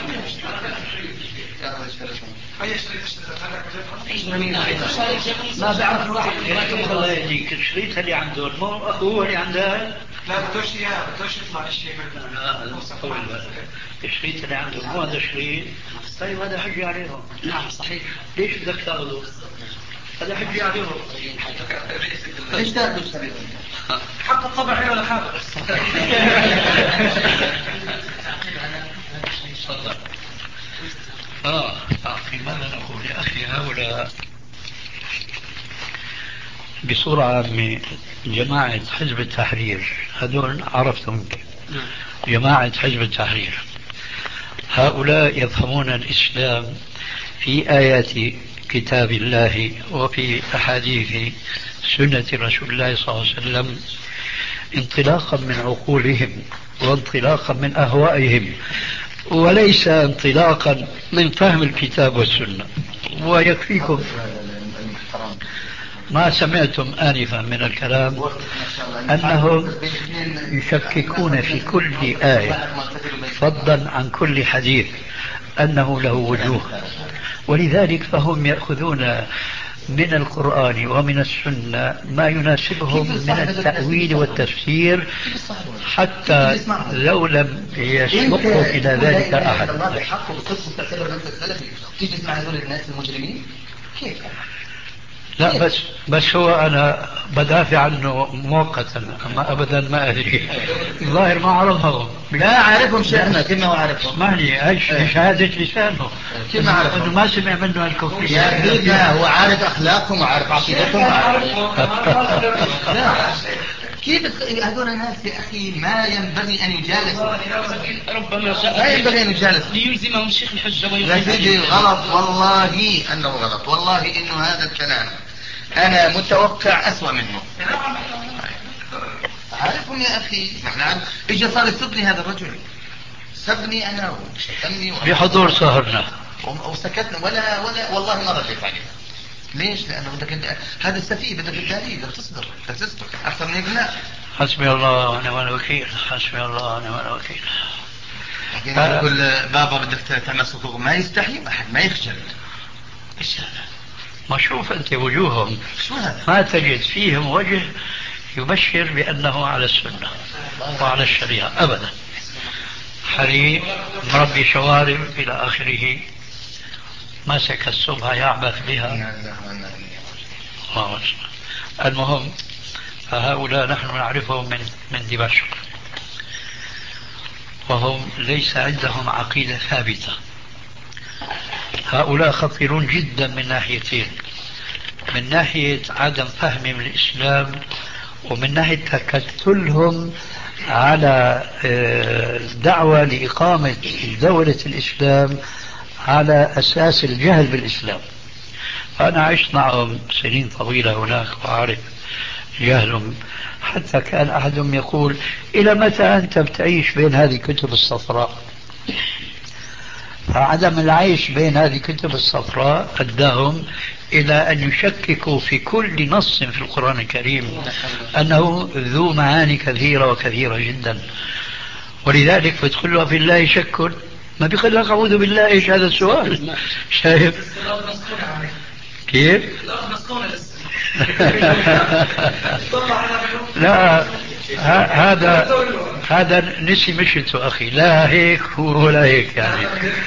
ما بعرف الواحد الله يهديك. الشريط اللي عنده مو اخوه اللي عنده. لا بدوش اياه بدوش يطلع الشيء لا الشريط اللي عنده مو هذا الشريط. طيب هذا حجي عليهم. نعم صحيح. ليش بدك تاخذه؟ هذا حجي عليهم. ايش تاخذ الشريط؟ حق الطبع ولا حاجه. تفضل. آه أخي ماذا نقول يا أخي؟ هؤلاء بصورة عامة جماعة حزب التحرير، هذول عرفتم جماعة حزب التحرير، هؤلاء يفهمون الإسلام في آيات كتاب الله وفي أحاديث سنة رسول الله صلى الله عليه وسلم انطلاقا من عقولهم وانطلاقا من أهوائهم، وليس انطلاقا من فهم الكتاب والسنة. ويكفيكم ما سمعتم آنفا من الكلام أنهم يشككون في كل آية فضلا عن كل حديث أنه له وجوه، ولذلك فهم يأخذون من القرآن ومن السنة ما يناسبهم من التأويل والتفسير، حتى لو لم يسبقهم إلى ذلك أحد. تيجي تسمع هذول الناس المجرمين كيف؟ لا بس بس هو أنا بدافع عنه مؤقتا، أما أبدا ما أدري. الظاهر ما عرفهم. لا أعرفهم شيخنا كيف ما أعرفهم. اسمعني ايش شهادة لسانه كيف ما أعرفهم؟ أنه ما سمع منه الكفر. يا سيدنا هو عارف أخلاقهم وعارف عقيدتهم لا كيف هذول الناس يا أخي ما ينبغي أن يجالسوا. ربما لا ينبغي أن يجالسوا ليلزمهم الشيخ الحجة يا سيدي. غلط والله أنه غلط، والله إنه هذا الكلام أنا متوقع أسوأ منه. عارفهم يا أخي نحن إجا صار يسبني هذا الرجل، سبني أنا وشتمني بحضور سهرنا وسكتنا ولا ولا والله ما رديت عليه. ليش؟ لأنه بدك هذا السفيه بدك الدليل بدك تصبر بدك تصبر أكثر من هيك لا. حسبي الله ونعم الوكيل، حسبي الله ونعم الوكيل. لكن يقول بابا بدك تعمل صكوك ما يستحي أحد ما يخجل. إيش هذا؟ ما شوف أنت وجوههم ما تجد فيهم وجه يبشر بأنه على السنة وعلى الشريعة أبدا. حريم مربي شوارب إلى آخره، مسك السبحة يعبث بها. المهم فهؤلاء نحن نعرفهم من من دمشق، وهم ليس عندهم عقيدة ثابتة. هؤلاء خطيرون جدا من ناحيتين، من ناحية عدم فهمهم الإسلام، ومن ناحية تكتلهم على دعوة لإقامة دولة الإسلام على أساس الجهل بالإسلام. أنا عشت معهم سنين طويلة هناك وأعرف جهلهم، حتى كان أحدهم يقول إلى متى أنت بتعيش بين هذه الكتب الصفراء؟ فعدم العيش بين هذه الكتب الصفراء أداهم إلى أن يشككوا في كل نص في القرآن الكريم أنه ذو معاني كثيرة وكثيرة جدا. ولذلك بتقول له في الله شك، ما بيقول لك أعوذ بالله. إيش هذا السؤال؟ شايف كيف؟ لا هذا هذا نسي مشيته أخي، لا هيك ولا هيك يعني.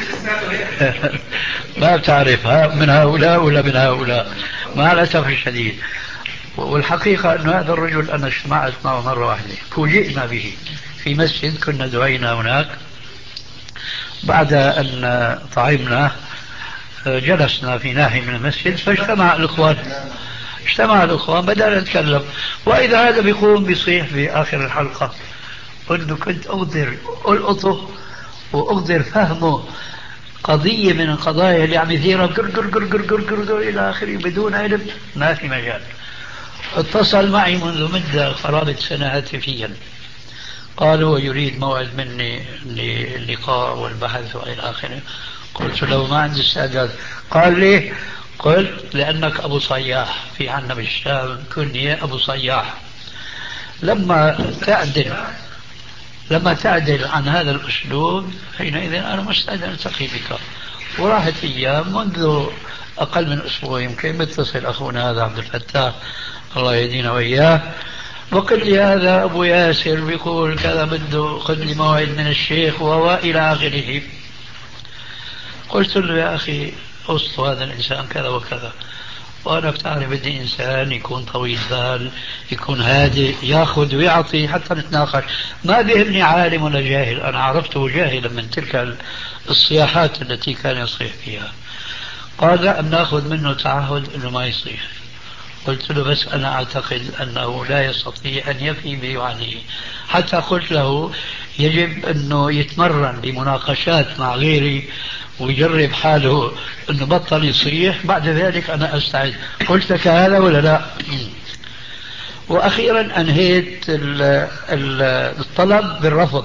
ما بتعرف من هؤلاء ولا من هؤلاء، مع الأسف الشديد. والحقيقة أن هذا الرجل أنا اجتمعت معه مرة واحدة، فوجئنا به في مسجد كنا دعينا هناك. بعد أن طعمنا جلسنا في ناحية من المسجد، فاجتمع الإخوان اجتمع الإخوان بدأنا نتكلم، وإذا هذا بيقوم بيصيح في آخر الحلقة أنه كنت أقدر ألقطه وأقدر فهمه قضية من القضايا اللي عم يثيرها قر قر قر قر قر قر قر إلى آخره بدون علم، ما في مجال. اتصل معي منذ مدة قرابة سنة هاتفيا، قال هو يريد موعد مني للقاء والبحث وإلى آخره. قلت له ما عندي استعداد. قال لي؟ قلت لأنك أبو صياح، في عنا بالشام كنية أبو صياح. لما تعدل لما تعدل عن هذا الأسلوب حينئذ أنا مستعد أن ألتقي بك. وراحت أيام منذ أقل من أسبوع يمكن متصل أخونا هذا عبد الفتاح الله يهدينا وإياه، وقل لي هذا أبو ياسر بيقول كذا بده خذ لي موعد من الشيخ وإلى آخره. قلت له يا أخي أصل هذا الإنسان كذا وكذا، وأنا بتعرف بدي إنسان يكون طويل بال، يكون هادئ، يأخذ ويعطي حتى نتناقش. ما بيهمني عالم ولا جاهل، أنا عرفته جاهلا من تلك الصياحات التي كان يصيح فيها. قال لا، نأخذ منه تعهد أنه ما يصيح. قلت له بس أنا أعتقد أنه لا يستطيع أن يفي بوعده. حتى قلت له يجب أنه يتمرن بمناقشات مع غيري ويجرب حاله أنه بطل يصيح، بعد ذلك أنا أستعد. قلت لك هذا ولا لا؟ وأخيرا أنهيت الطلب بالرفض.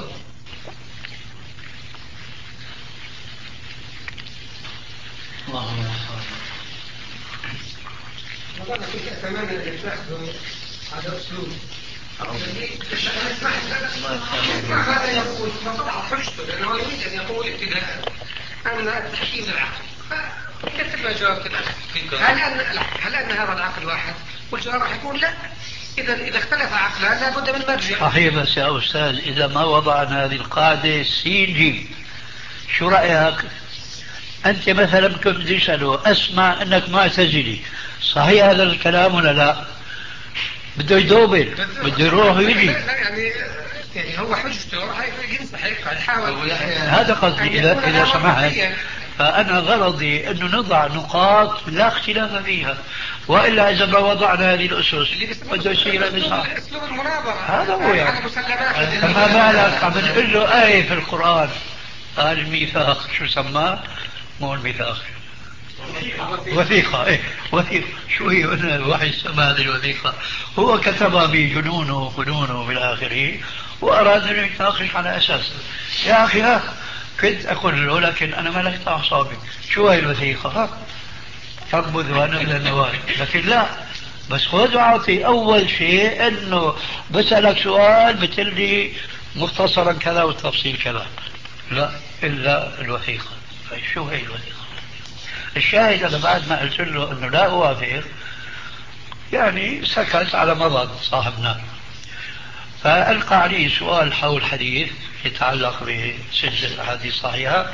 والله كنت أتمنى أن تأخذوا هذا أسلوب. هذا يقول فقطع حجته لأنه يريد أن يقول ابتداء أن التحكيم العقل، فكتب له جواب كذا. هل أن هل أن هذا العقل واحد؟ والجواب راح يقول لا. إذا إذا اختلف عقلان لابد من مرجع. صحيح، بس يا أستاذ إذا ما وضعنا هذه القاعدة سين جيم، شو رأيك؟ أنت مثلا كنت تسأله أسمع أنك معتزلي، صحيح هذا الكلام ولا لا؟ بده يدوبل، بده يروح ويجي. يعني يعني هو حجته ينصح يحاول. هذا قصدي. إذا إذا سمحت، فأنا غرضي أنه نضع نقاط لا اختلاف فيها، وإلا إذا ما وضعنا هذه الأسس بده يصير نزاع. أسلوب المناظرة هذا هو يعني. فما بالك عم نقول له آية في القرآن قال الميثاق، شو سماه؟ مو الميثاق، وثيقة. إيه وثيقة. شو هي الوحي سمى هذه الوثيقة؟ هو كتبها بجنونه وفنونه بالآخره وأراد أن يتناقش على أساس. يا أخي ها كنت أقول له لكن أنا ملكت أعصابي، شو هي الوثيقة؟ تقبض وأنا إلى النواري. لكن لا، بس خذ وأعطي. أول شيء أنه بسألك سؤال بتلي مختصرا كذا والتفصيل كذا، لا إلا الوثيقة. شو هي الوثيقة؟ الشاهد أنا بعد ما قلت له أنه لا أوافق يعني سكت على مضض صاحبنا، فألقى عليه سؤال حول حديث يتعلق بسلسلة الأحاديث الصحيحة،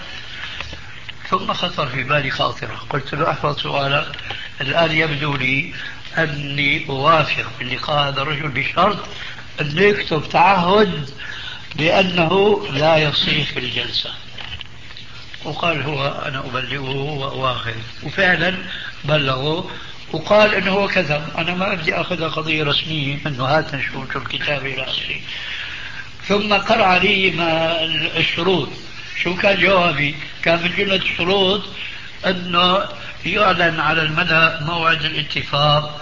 ثم خطر في بالي خاطرة. قلت له احفظ سؤالك، الآن يبدو لي أني أوافق باللقاء هذا الرجل بشرط أن يكتب تعهد بأنه لا يصيح في الجلسة. وقال هو أنا أبلغه وأواخذ، وفعلا بلغه وقال إنه هو كذب. أنا ما بدي أخذها قضية رسمية إنه هات نشوف الكتاب إلى آخره. ثم قرأ لي ما الشروط. شو كان جوابي؟ كان من جملة الشروط أنه يعلن على الملأ موعد الاتفاق،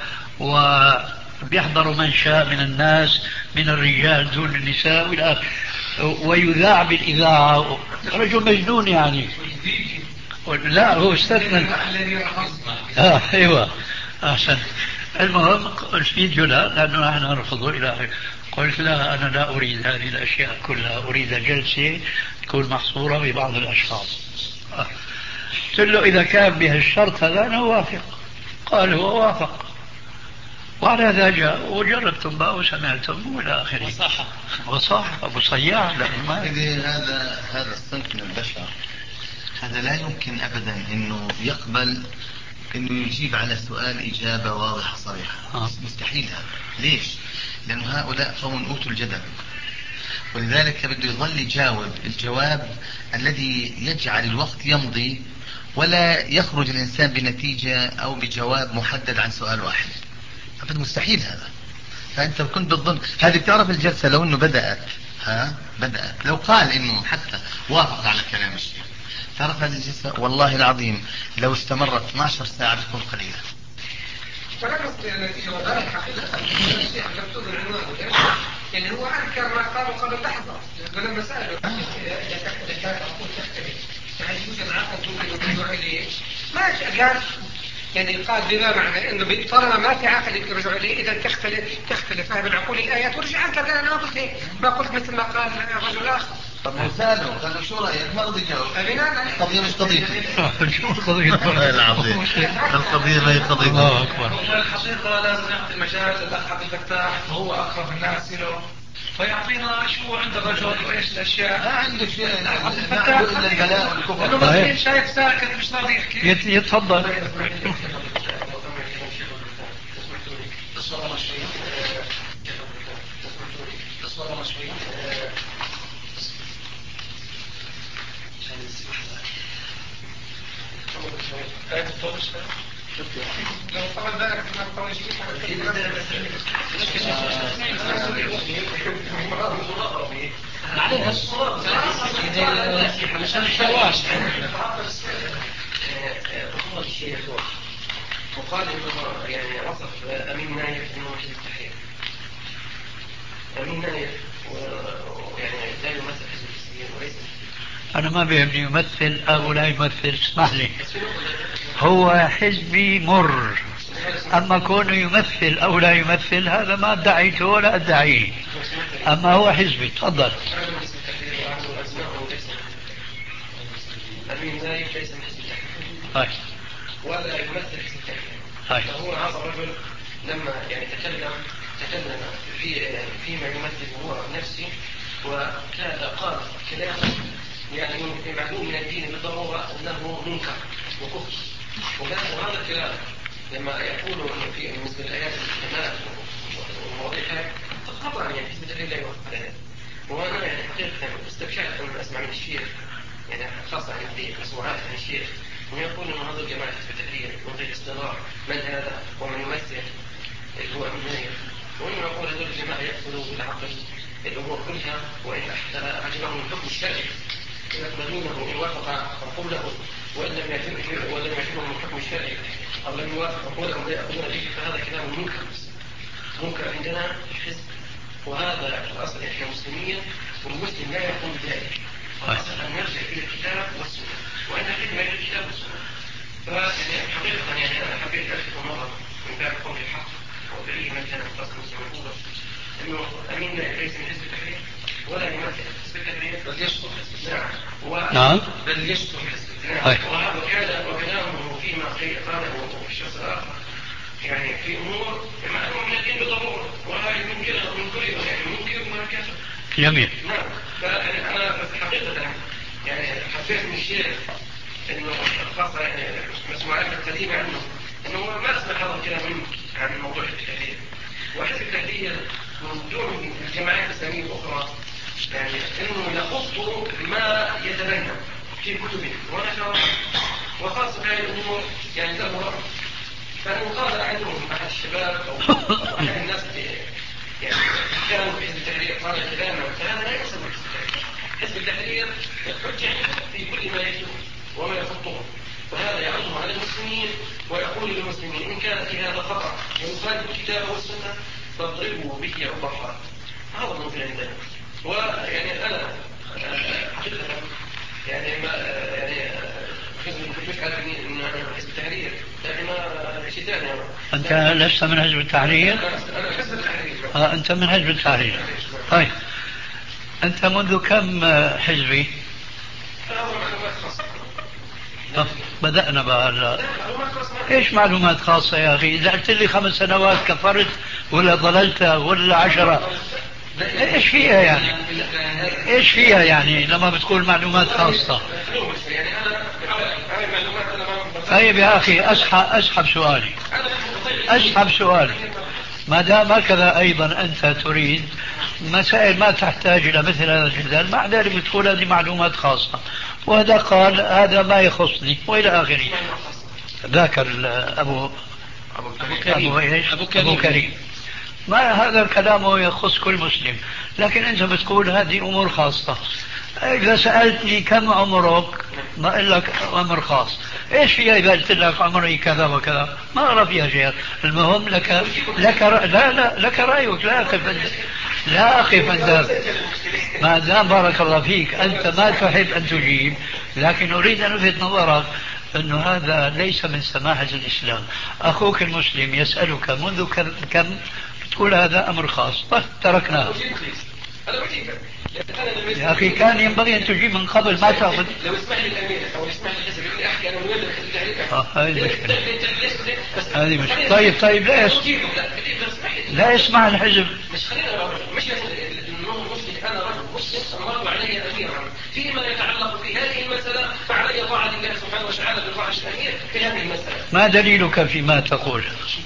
وبيحضر من شاء من الناس من الرجال دون النساء، ويذاع بالإذاعة رجل مجنون يعني. لا هو استثنى. اه ايوه احسن. المهم في جلال لانه نحن نرفض الى اخره. قلت لا انا لا اريد هذه الاشياء كلها، اريد جلسه تكون محصوره ببعض الاشخاص. آه. قلت له اذا كان بهالشرط هذا انا اوافق. قال هو وافق، وعلى هذا جاء وجربتم بقى وسمعتم والى اخره. وصح وصح ابو صياح. هذا هذا الصنف من البشر هذا لا يمكن ابدا انه يقبل انه يجيب على سؤال اجابه واضحه صريحه. آه. مستحيل هذا. ليش؟ لانه هؤلاء قوم اوتوا الجدل، ولذلك بده يظل يجاوب الجواب الذي يجعل الوقت يمضي ولا يخرج الانسان بنتيجه او بجواب محدد عن سؤال واحد. أبدا مستحيل هذا. فأنت كنت بالظن هذه بتعرف الجلسة لو أنه بدأت ها بدأت لو قال إنه حتى وافق على كلام الشيخ، تعرف هذه الجلسة والله العظيم لو استمرت اثنتي عشرة ساعة بتكون قليلة. ولا نستطيع النتيجة وذلك حقيقة الشيخ مكتوب العنوان يعني هو أنكر ما قال وقال لحظة ولما سأله إذا كان أقول تختلف هل يوجد عقد ممكن يرجع إليه؟ ما قال يعني قال بما معنى انه طالما ما في عقل يرجع اليه اذا تختلف تختلف فهم العقول الايات ورجع انت قال انا ما قلت هيك ما قلت مثل ما قال رجل اخر. طب ما ساله قال له شو رايك؟ ما رضي يجاوب. القضيه مش قضيتي. شو القضيه؟ والله العظيم القضيه ما هي قضيتي. الله اكبر. الحقيقه لازم نعطي مجال للاخ عبد الفتاح وهو اقرب الناس له فيعطينا شو عند الرجل وايش الاشياء. ما عنده شيء ما عنده الا البلاء والكفر. لانه مسكين شايف ساكت مش راضي يحكي. يتفضل. لو طول بالك ما طول شيء عليها الصورة عشان الشواش أخوة الشيخ وقال إنه يعني وصف أمين نايف إنه حزب التحرير. أمين نايف ويعني لا يمثل حزب التحرير وليس. أنا ما بيهمني يمثل أو لا يمثل، اسمح لي. هو حزبي مر، أما كونه يمثل أو لا يمثل هذا ما ادعيته ولا أدعيه، أما هو حزبي. تفضل. أمين نايف ليس من حزب التحرير ولا يمثل حزب التحرير. فهو هذا الرجل لما يعني تكلم تكلم في فيما يمثل هو نفسه وكان قال كلام يعني معلوم من الدين بالضرورة أنه منكر وكفر. وهذا الكلام لما يقولوا إنه في مثل الآيات الكلمات ومواضيعها خطأ يعني حزب التحرير لا يوافق عليها. وأنا يعني حقيقة استبشرت أن أسمع من الشيخ يعني خاصة عندي مسموعات عن الشيخ ويقول أن هذا الجماعة حزب التحرير من غير استدراك من هذا ومن يمثل هو أمين نايف، وأنه يقول هذول الجماعة يأخذوا بالعقل الأمور كلها وإن أعجبهم الحكم الشرعي يقبلونه إن وافق عقوله وإن لم يعجبهم ولم يعجبهم الحكم الشرعي أو لم يوافق عقولهم لا يأخذون به. فهذا كلام منكر منكر عندنا في الحزب، وهذا الأصل إحنا مسلمين والمسلم لا يقول ذلك. الأصل أن نرجع إلى الكتاب والسنة وأن نحن إلى الكتاب والسنة. فيعني حقيقة يعني أنا حبيت ألفت مرة من باب قول الحق وبأي مكان خاصة مسلمين إنه أمين ليس من حزب التحرير ولا يمثل حزب التحرير بل يشكر حزب التحرير. نعم. بل يشكر حزب التحرير. وهذا وكلامه فيما قاله في الشخص الآخر يعني في أمور معلومة من الدين بالضرورة وهذه منكرة من كل يعني منكر وما كذا. جميل. نعم. فأنا أنا بس حقيقة يعني حبيت من الشيخ إنه خاصة يعني مسموعات القديمة عنه إنه ما أسمع هذا الكلام منه عن موضوع التحرير. وحزب التحرير من دون الجماعات الإسلامية الأخرى يعني إنه يخص ما يتبنى في كتبه ونشره وخاصة هذه الأمور يعني له رأي. فإن قال أحدهم أحد الشباب أو أحد الناس يعني كانوا في حزب التحرير قال كلاما فهذا لا يحسب حزب التحرير. حزب التحرير يحجح في كل ما يجب وما يخطه، وهذا يعرضه على المسلمين ويقول للمسلمين إن كان في هذا خطأ ويخالف الكتاب والسنة فاضربوا به عرض الحائط. هذا موجود عندنا. ويعني أنا حقيقة يعني ما يعني مش عارفين إن حزب التحرير يعني ما شيء ثاني. أنت لست من حزب التحرير؟ أنا حزب التحرير. آه أنت من حزب التحرير. طيب أنت منذ كم حزبي؟ آه. بدأنا بقى. ايش معلومات خاصة يا اخي؟ اذا قلت لي خمس سنوات كفرت ولا ضللت ولا عشرة، ايش فيها يعني؟ ايش فيها يعني لما بتقول معلومات خاصة؟ طيب يا اخي اسحب اسحب سؤالي اسحب سؤالي ما دام هكذا ايضا انت تريد مسائل ما تحتاج الى مثل هذا الجدال، مع ذلك بتقول هذه معلومات خاصة، وهذا قال هذا ما يخصني والى اخره. ذاكر ابو ابو كريم ابو ايش؟ ابو كريم, أبو كريم. ما هذا الكلام يخص كل مسلم، لكن انت بتقول هذه امور خاصة. اذا سالتني كم عمرك ما اقول لك امر خاص. ايش فيها اذا قلت لك عمري كذا وكذا؟ ما ارى فيها شيء. المهم لك لك ر... لا لا لك رايك، لا اقف انت لا اقف انت ما دام بارك الله فيك انت ما تحب ان تجيب، لكن اريد ان الفت نظرك انه هذا ليس من سماحة الاسلام. اخوك المسلم يسالك منذ كم تقول هذا امر خاص، طيب تركناه. يا اخي كان ينبغي ان تجيب من قبل، ما تاخذ. لو اسمح لي الامير او اسمح لي الحزب اني احكي انا من وين التحرير. اه هذه مشكله هذه مشكله. طيب طيب لا يس... لا يسمع الحزب. مش خلينا مش المسلم انا رجل مسلم امرت علي اميرا فيما يتعلق في هذه المساله، فعلي طاعه الله سبحانه وتعالى بطاعه الامير في هذه المساله. ما دليلك فيما تقول؟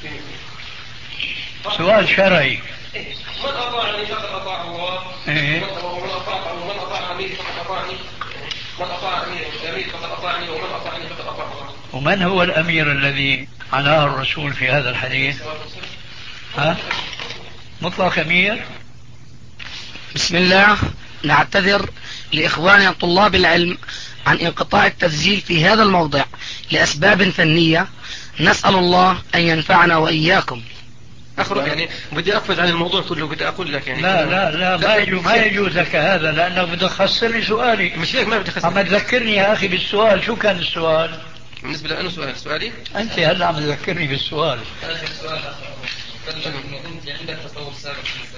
سؤال شرعي. من أطاعني فقد أطاع الله، ومن أطاع ومن أطاع أميري فقد أطاعني، من أطاع أميري فقد أطاعني، ومن أطاعني فقد أطاع الله. ومن هو الأمير الذي عناه الرسول في هذا الحديث؟ ها؟ مطلق أمير؟ بسم الله. نعتذر لإخواننا طلاب العلم عن انقطاع التسجيل في هذا الموضع لأسباب فنية، نسأل الله أن ينفعنا وإياكم. أخرج يعني بدي أقفز عن الموضوع كله، بدي أقول لك يعني لا لا لا ما يجوز ما يجوز لك هذا، لأنك بدك تخسر لي سؤالي. مش هيك، ما بدي أخسر. عم تذكرني يا أخي بالسؤال. شو كان السؤال؟ بالنسبة لأنه سؤال سؤالي أنت هلا عم تذكرني بالسؤال. السؤال أنت عندك تصور سابق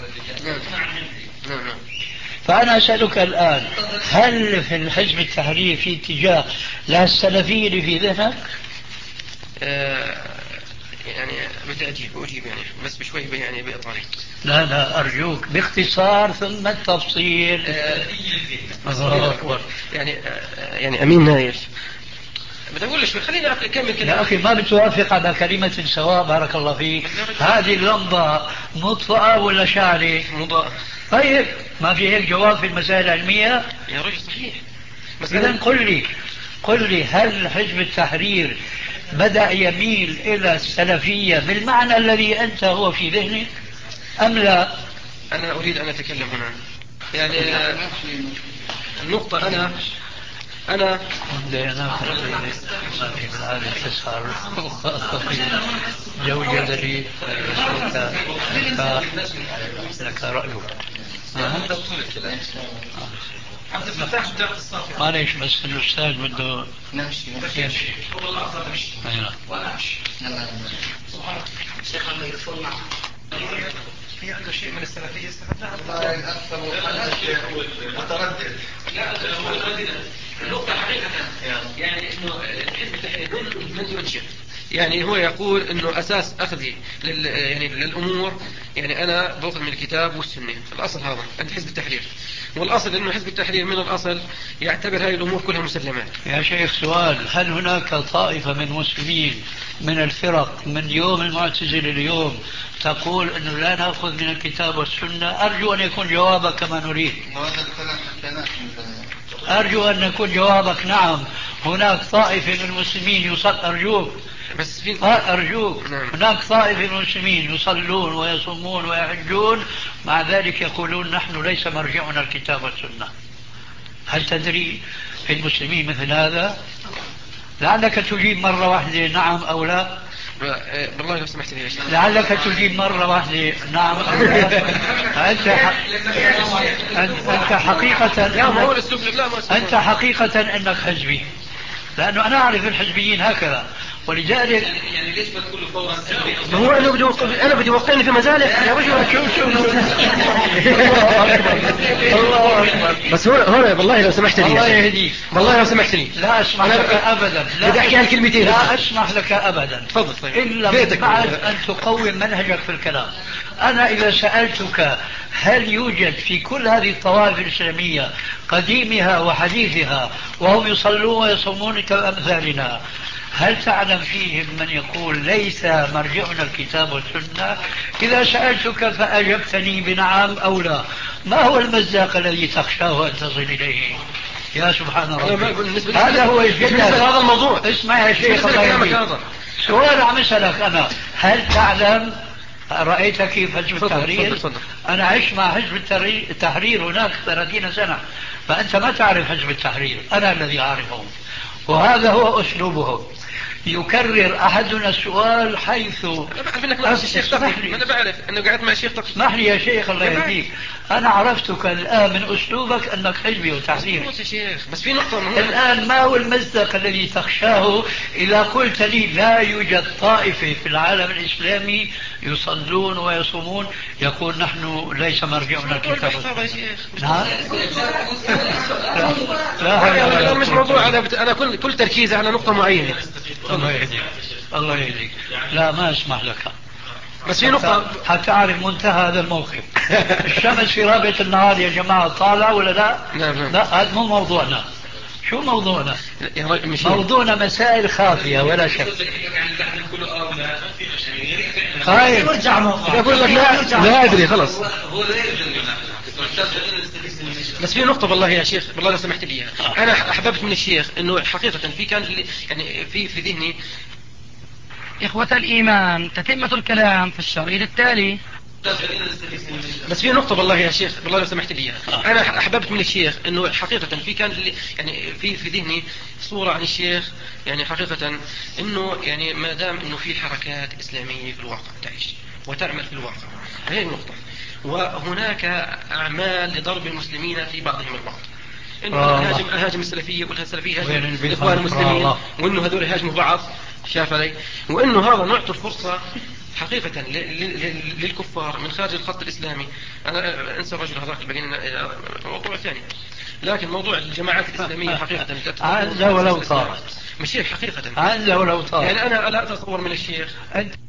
نعم. فأنا أسألك الآن، هل في الحزب التحرير في اتجاه للسلفية اللي في ذهنك؟ آه يعني بدي أجيب أجيب يعني بس بشوي يعني بإطاري. لا لا أرجوك باختصار ثم التفصيل. آه يعني آه يعني أمين نايف. بدي أقول شوي خليني أكمل كلمة. يا أخي ما بتوافق على كلمة سواء بارك الله فيك. هذه اللمبة مطفأة ولا شعلة؟ مضاءة. طيب ما في هيك جواب في المسائل العلمية؟ يا رجل صحيح. إذا قل لي قل لي هل حزب التحرير بدأ يميل إلى السلفية بالمعنى الذي أنت هو في ذهنك أم لا؟ أنا أريد أن أتكلم هنا يعني النقطة أنا أنا ما في بالعادة تسهر جو جدلي لك رأيك. معليش بس الأستاذ بده نمشي يمشي. شيخ الميكروفون معه. في عنده شيء من السلفية استفدناه. متردد. لا متردد. النقطة حقيقة يعني إنه حزب التحرير من يوجه يعني هو يقول إنه أساس أخذي لل يعني للأمور يعني أنا بأخذ من الكتاب والسنة. الأصل هذا عند حزب التحرير، والأصل إنه حزب التحرير من الأصل يعتبر هذه الأمور كلها مسلمات. يا شيخ سؤال، هل هناك طائفة من المسلمين من الفرق من يوم المعتزلة اليوم تقول أنه لا نأخذ من الكتاب والسنة؟ أرجو أن يكون جوابك كما نريد. أرجو أن يكون جوابك نعم. هناك طائفة من المسلمين يصل أرجوك بس في أرجوك نعم. هناك طائفة من المسلمين يصلون ويصومون ويحجون، مع ذلك يقولون نحن ليس مرجعنا الكتاب والسنة. هل تدري في المسلمين مثل هذا؟ لعلك تجيب مرة واحدة نعم أو لا. والله لو سمحت لي يا شيخ لعلك تجيب مرة واحدة نعم أنت أنت حقيقة لا ما هو الأسلوب لا ما أنت حقيقة أنك حزبي، لأنه أنا أعرف الحزبيين هكذا، ولذلك يعني ليش بتقول له فورا هو أنا بدي وق... أنا بدي وقعني في مزالق يا رجل. شوف شوف الله أكبر. بس هو هو والله لو سمحت لي الله يهديك والله لو سمحت لي لا أسمح لك أبدا، بدي أحكي هالكلمتين لا أسمح لك أبدا. تفضل طيب إلا من بعد أن تقوم منهجك في الكلام. أنا إذا سألتك هل يوجد في كل هذه الطوائف الإسلامية قديمها وحديثها وهم يصلون ويصومون كأمثالنا، هل تعلم فيهم من يقول ليس مرجعنا الكتاب والسنة؟ إذا سألتك فأجبتني بنعم أو لا، ما هو المزاق الذي تخشاه أن تصل إليه؟ يا سبحان ربي، هذا هو الجدل. هذا الموضوع اسمع يا شيخ الله، سؤال عم أسألك أنا، هل تعلم رأيت كيف حزب التحرير؟ فضل فضل. أنا عشت مع حزب التحرير هناك ثلاثين سنة، فأنت ما تعرف حزب التحرير، أنا الذي أعرفه، وهذا هو أسلوبهم. يكرر أحدنا السؤال حيث أنا بعرف الشيخ تقصد، أنا بعرف أنه قاعد مع الشيخ تقصد. اسمح لي يا شيخ الله يهديك، أنا عرفتك الآن من أسلوبك أنك حزبي وتحرير. يا شيخ بس في نقطة مهمة الآن، ما هو المصداق الذي تخشاه إذا قلت لي لا يوجد طائفة في العالم الإسلامي يصلون ويصومون يقول نحن ليس مرجعنا الكتاب والسنة؟ نعم لا لا مش موضوع، أنا أنا كل كل تركيزي على نقطة معينة. الله يهديك الله يهديك. لا ما اسمح لك، بس في نقطة حتى أعرف منتهى هذا الموقف. الشمس في رابعة النهار يا جماعة طالع ولا لا؟ نعم. لا هذا مو موضوعنا. شو موضوعنا؟ موضوعنا مسائل خافية ولا شك. خايف يقول لك لا لا أدري خلاص. بس في نقطة والله يا شيخ والله لو سمحت لي، أنا أحببت من الشيخ إنه حقيقة في كان يعني في في ذهني. إخوة الإيمان، تتمة الكلام في الشريط التالي. بس في نقطة والله يا شيخ والله لو سمحت لي، أنا أحببت من الشيخ إنه حقيقة في كان يعني في في ذهني صورة عن الشيخ، يعني حقيقة إنه يعني ما دام إنه في حركات إسلامية في الواقع تعيش وتعمل في الواقع، هي النقطة. وهناك أعمال لضرب المسلمين في بعضهم البعض، إنه هاجم هاجم السلفية ولا السلفية هاجم الإخوان المسلمين، وإنه هذول هاجموا بعض، شاف علي، وإنه هذا نعطي الفرصة حقيقة للكفار من خارج الخط الإسلامي. أنا أنسى الرجل هذاك الباقيين موضوع ثاني، لكن موضوع الجماعات الإسلامية حقيقة عز ولو طار مش حقيقة عز ولو طار. يعني أنا لا أتصور من الشيخ أنت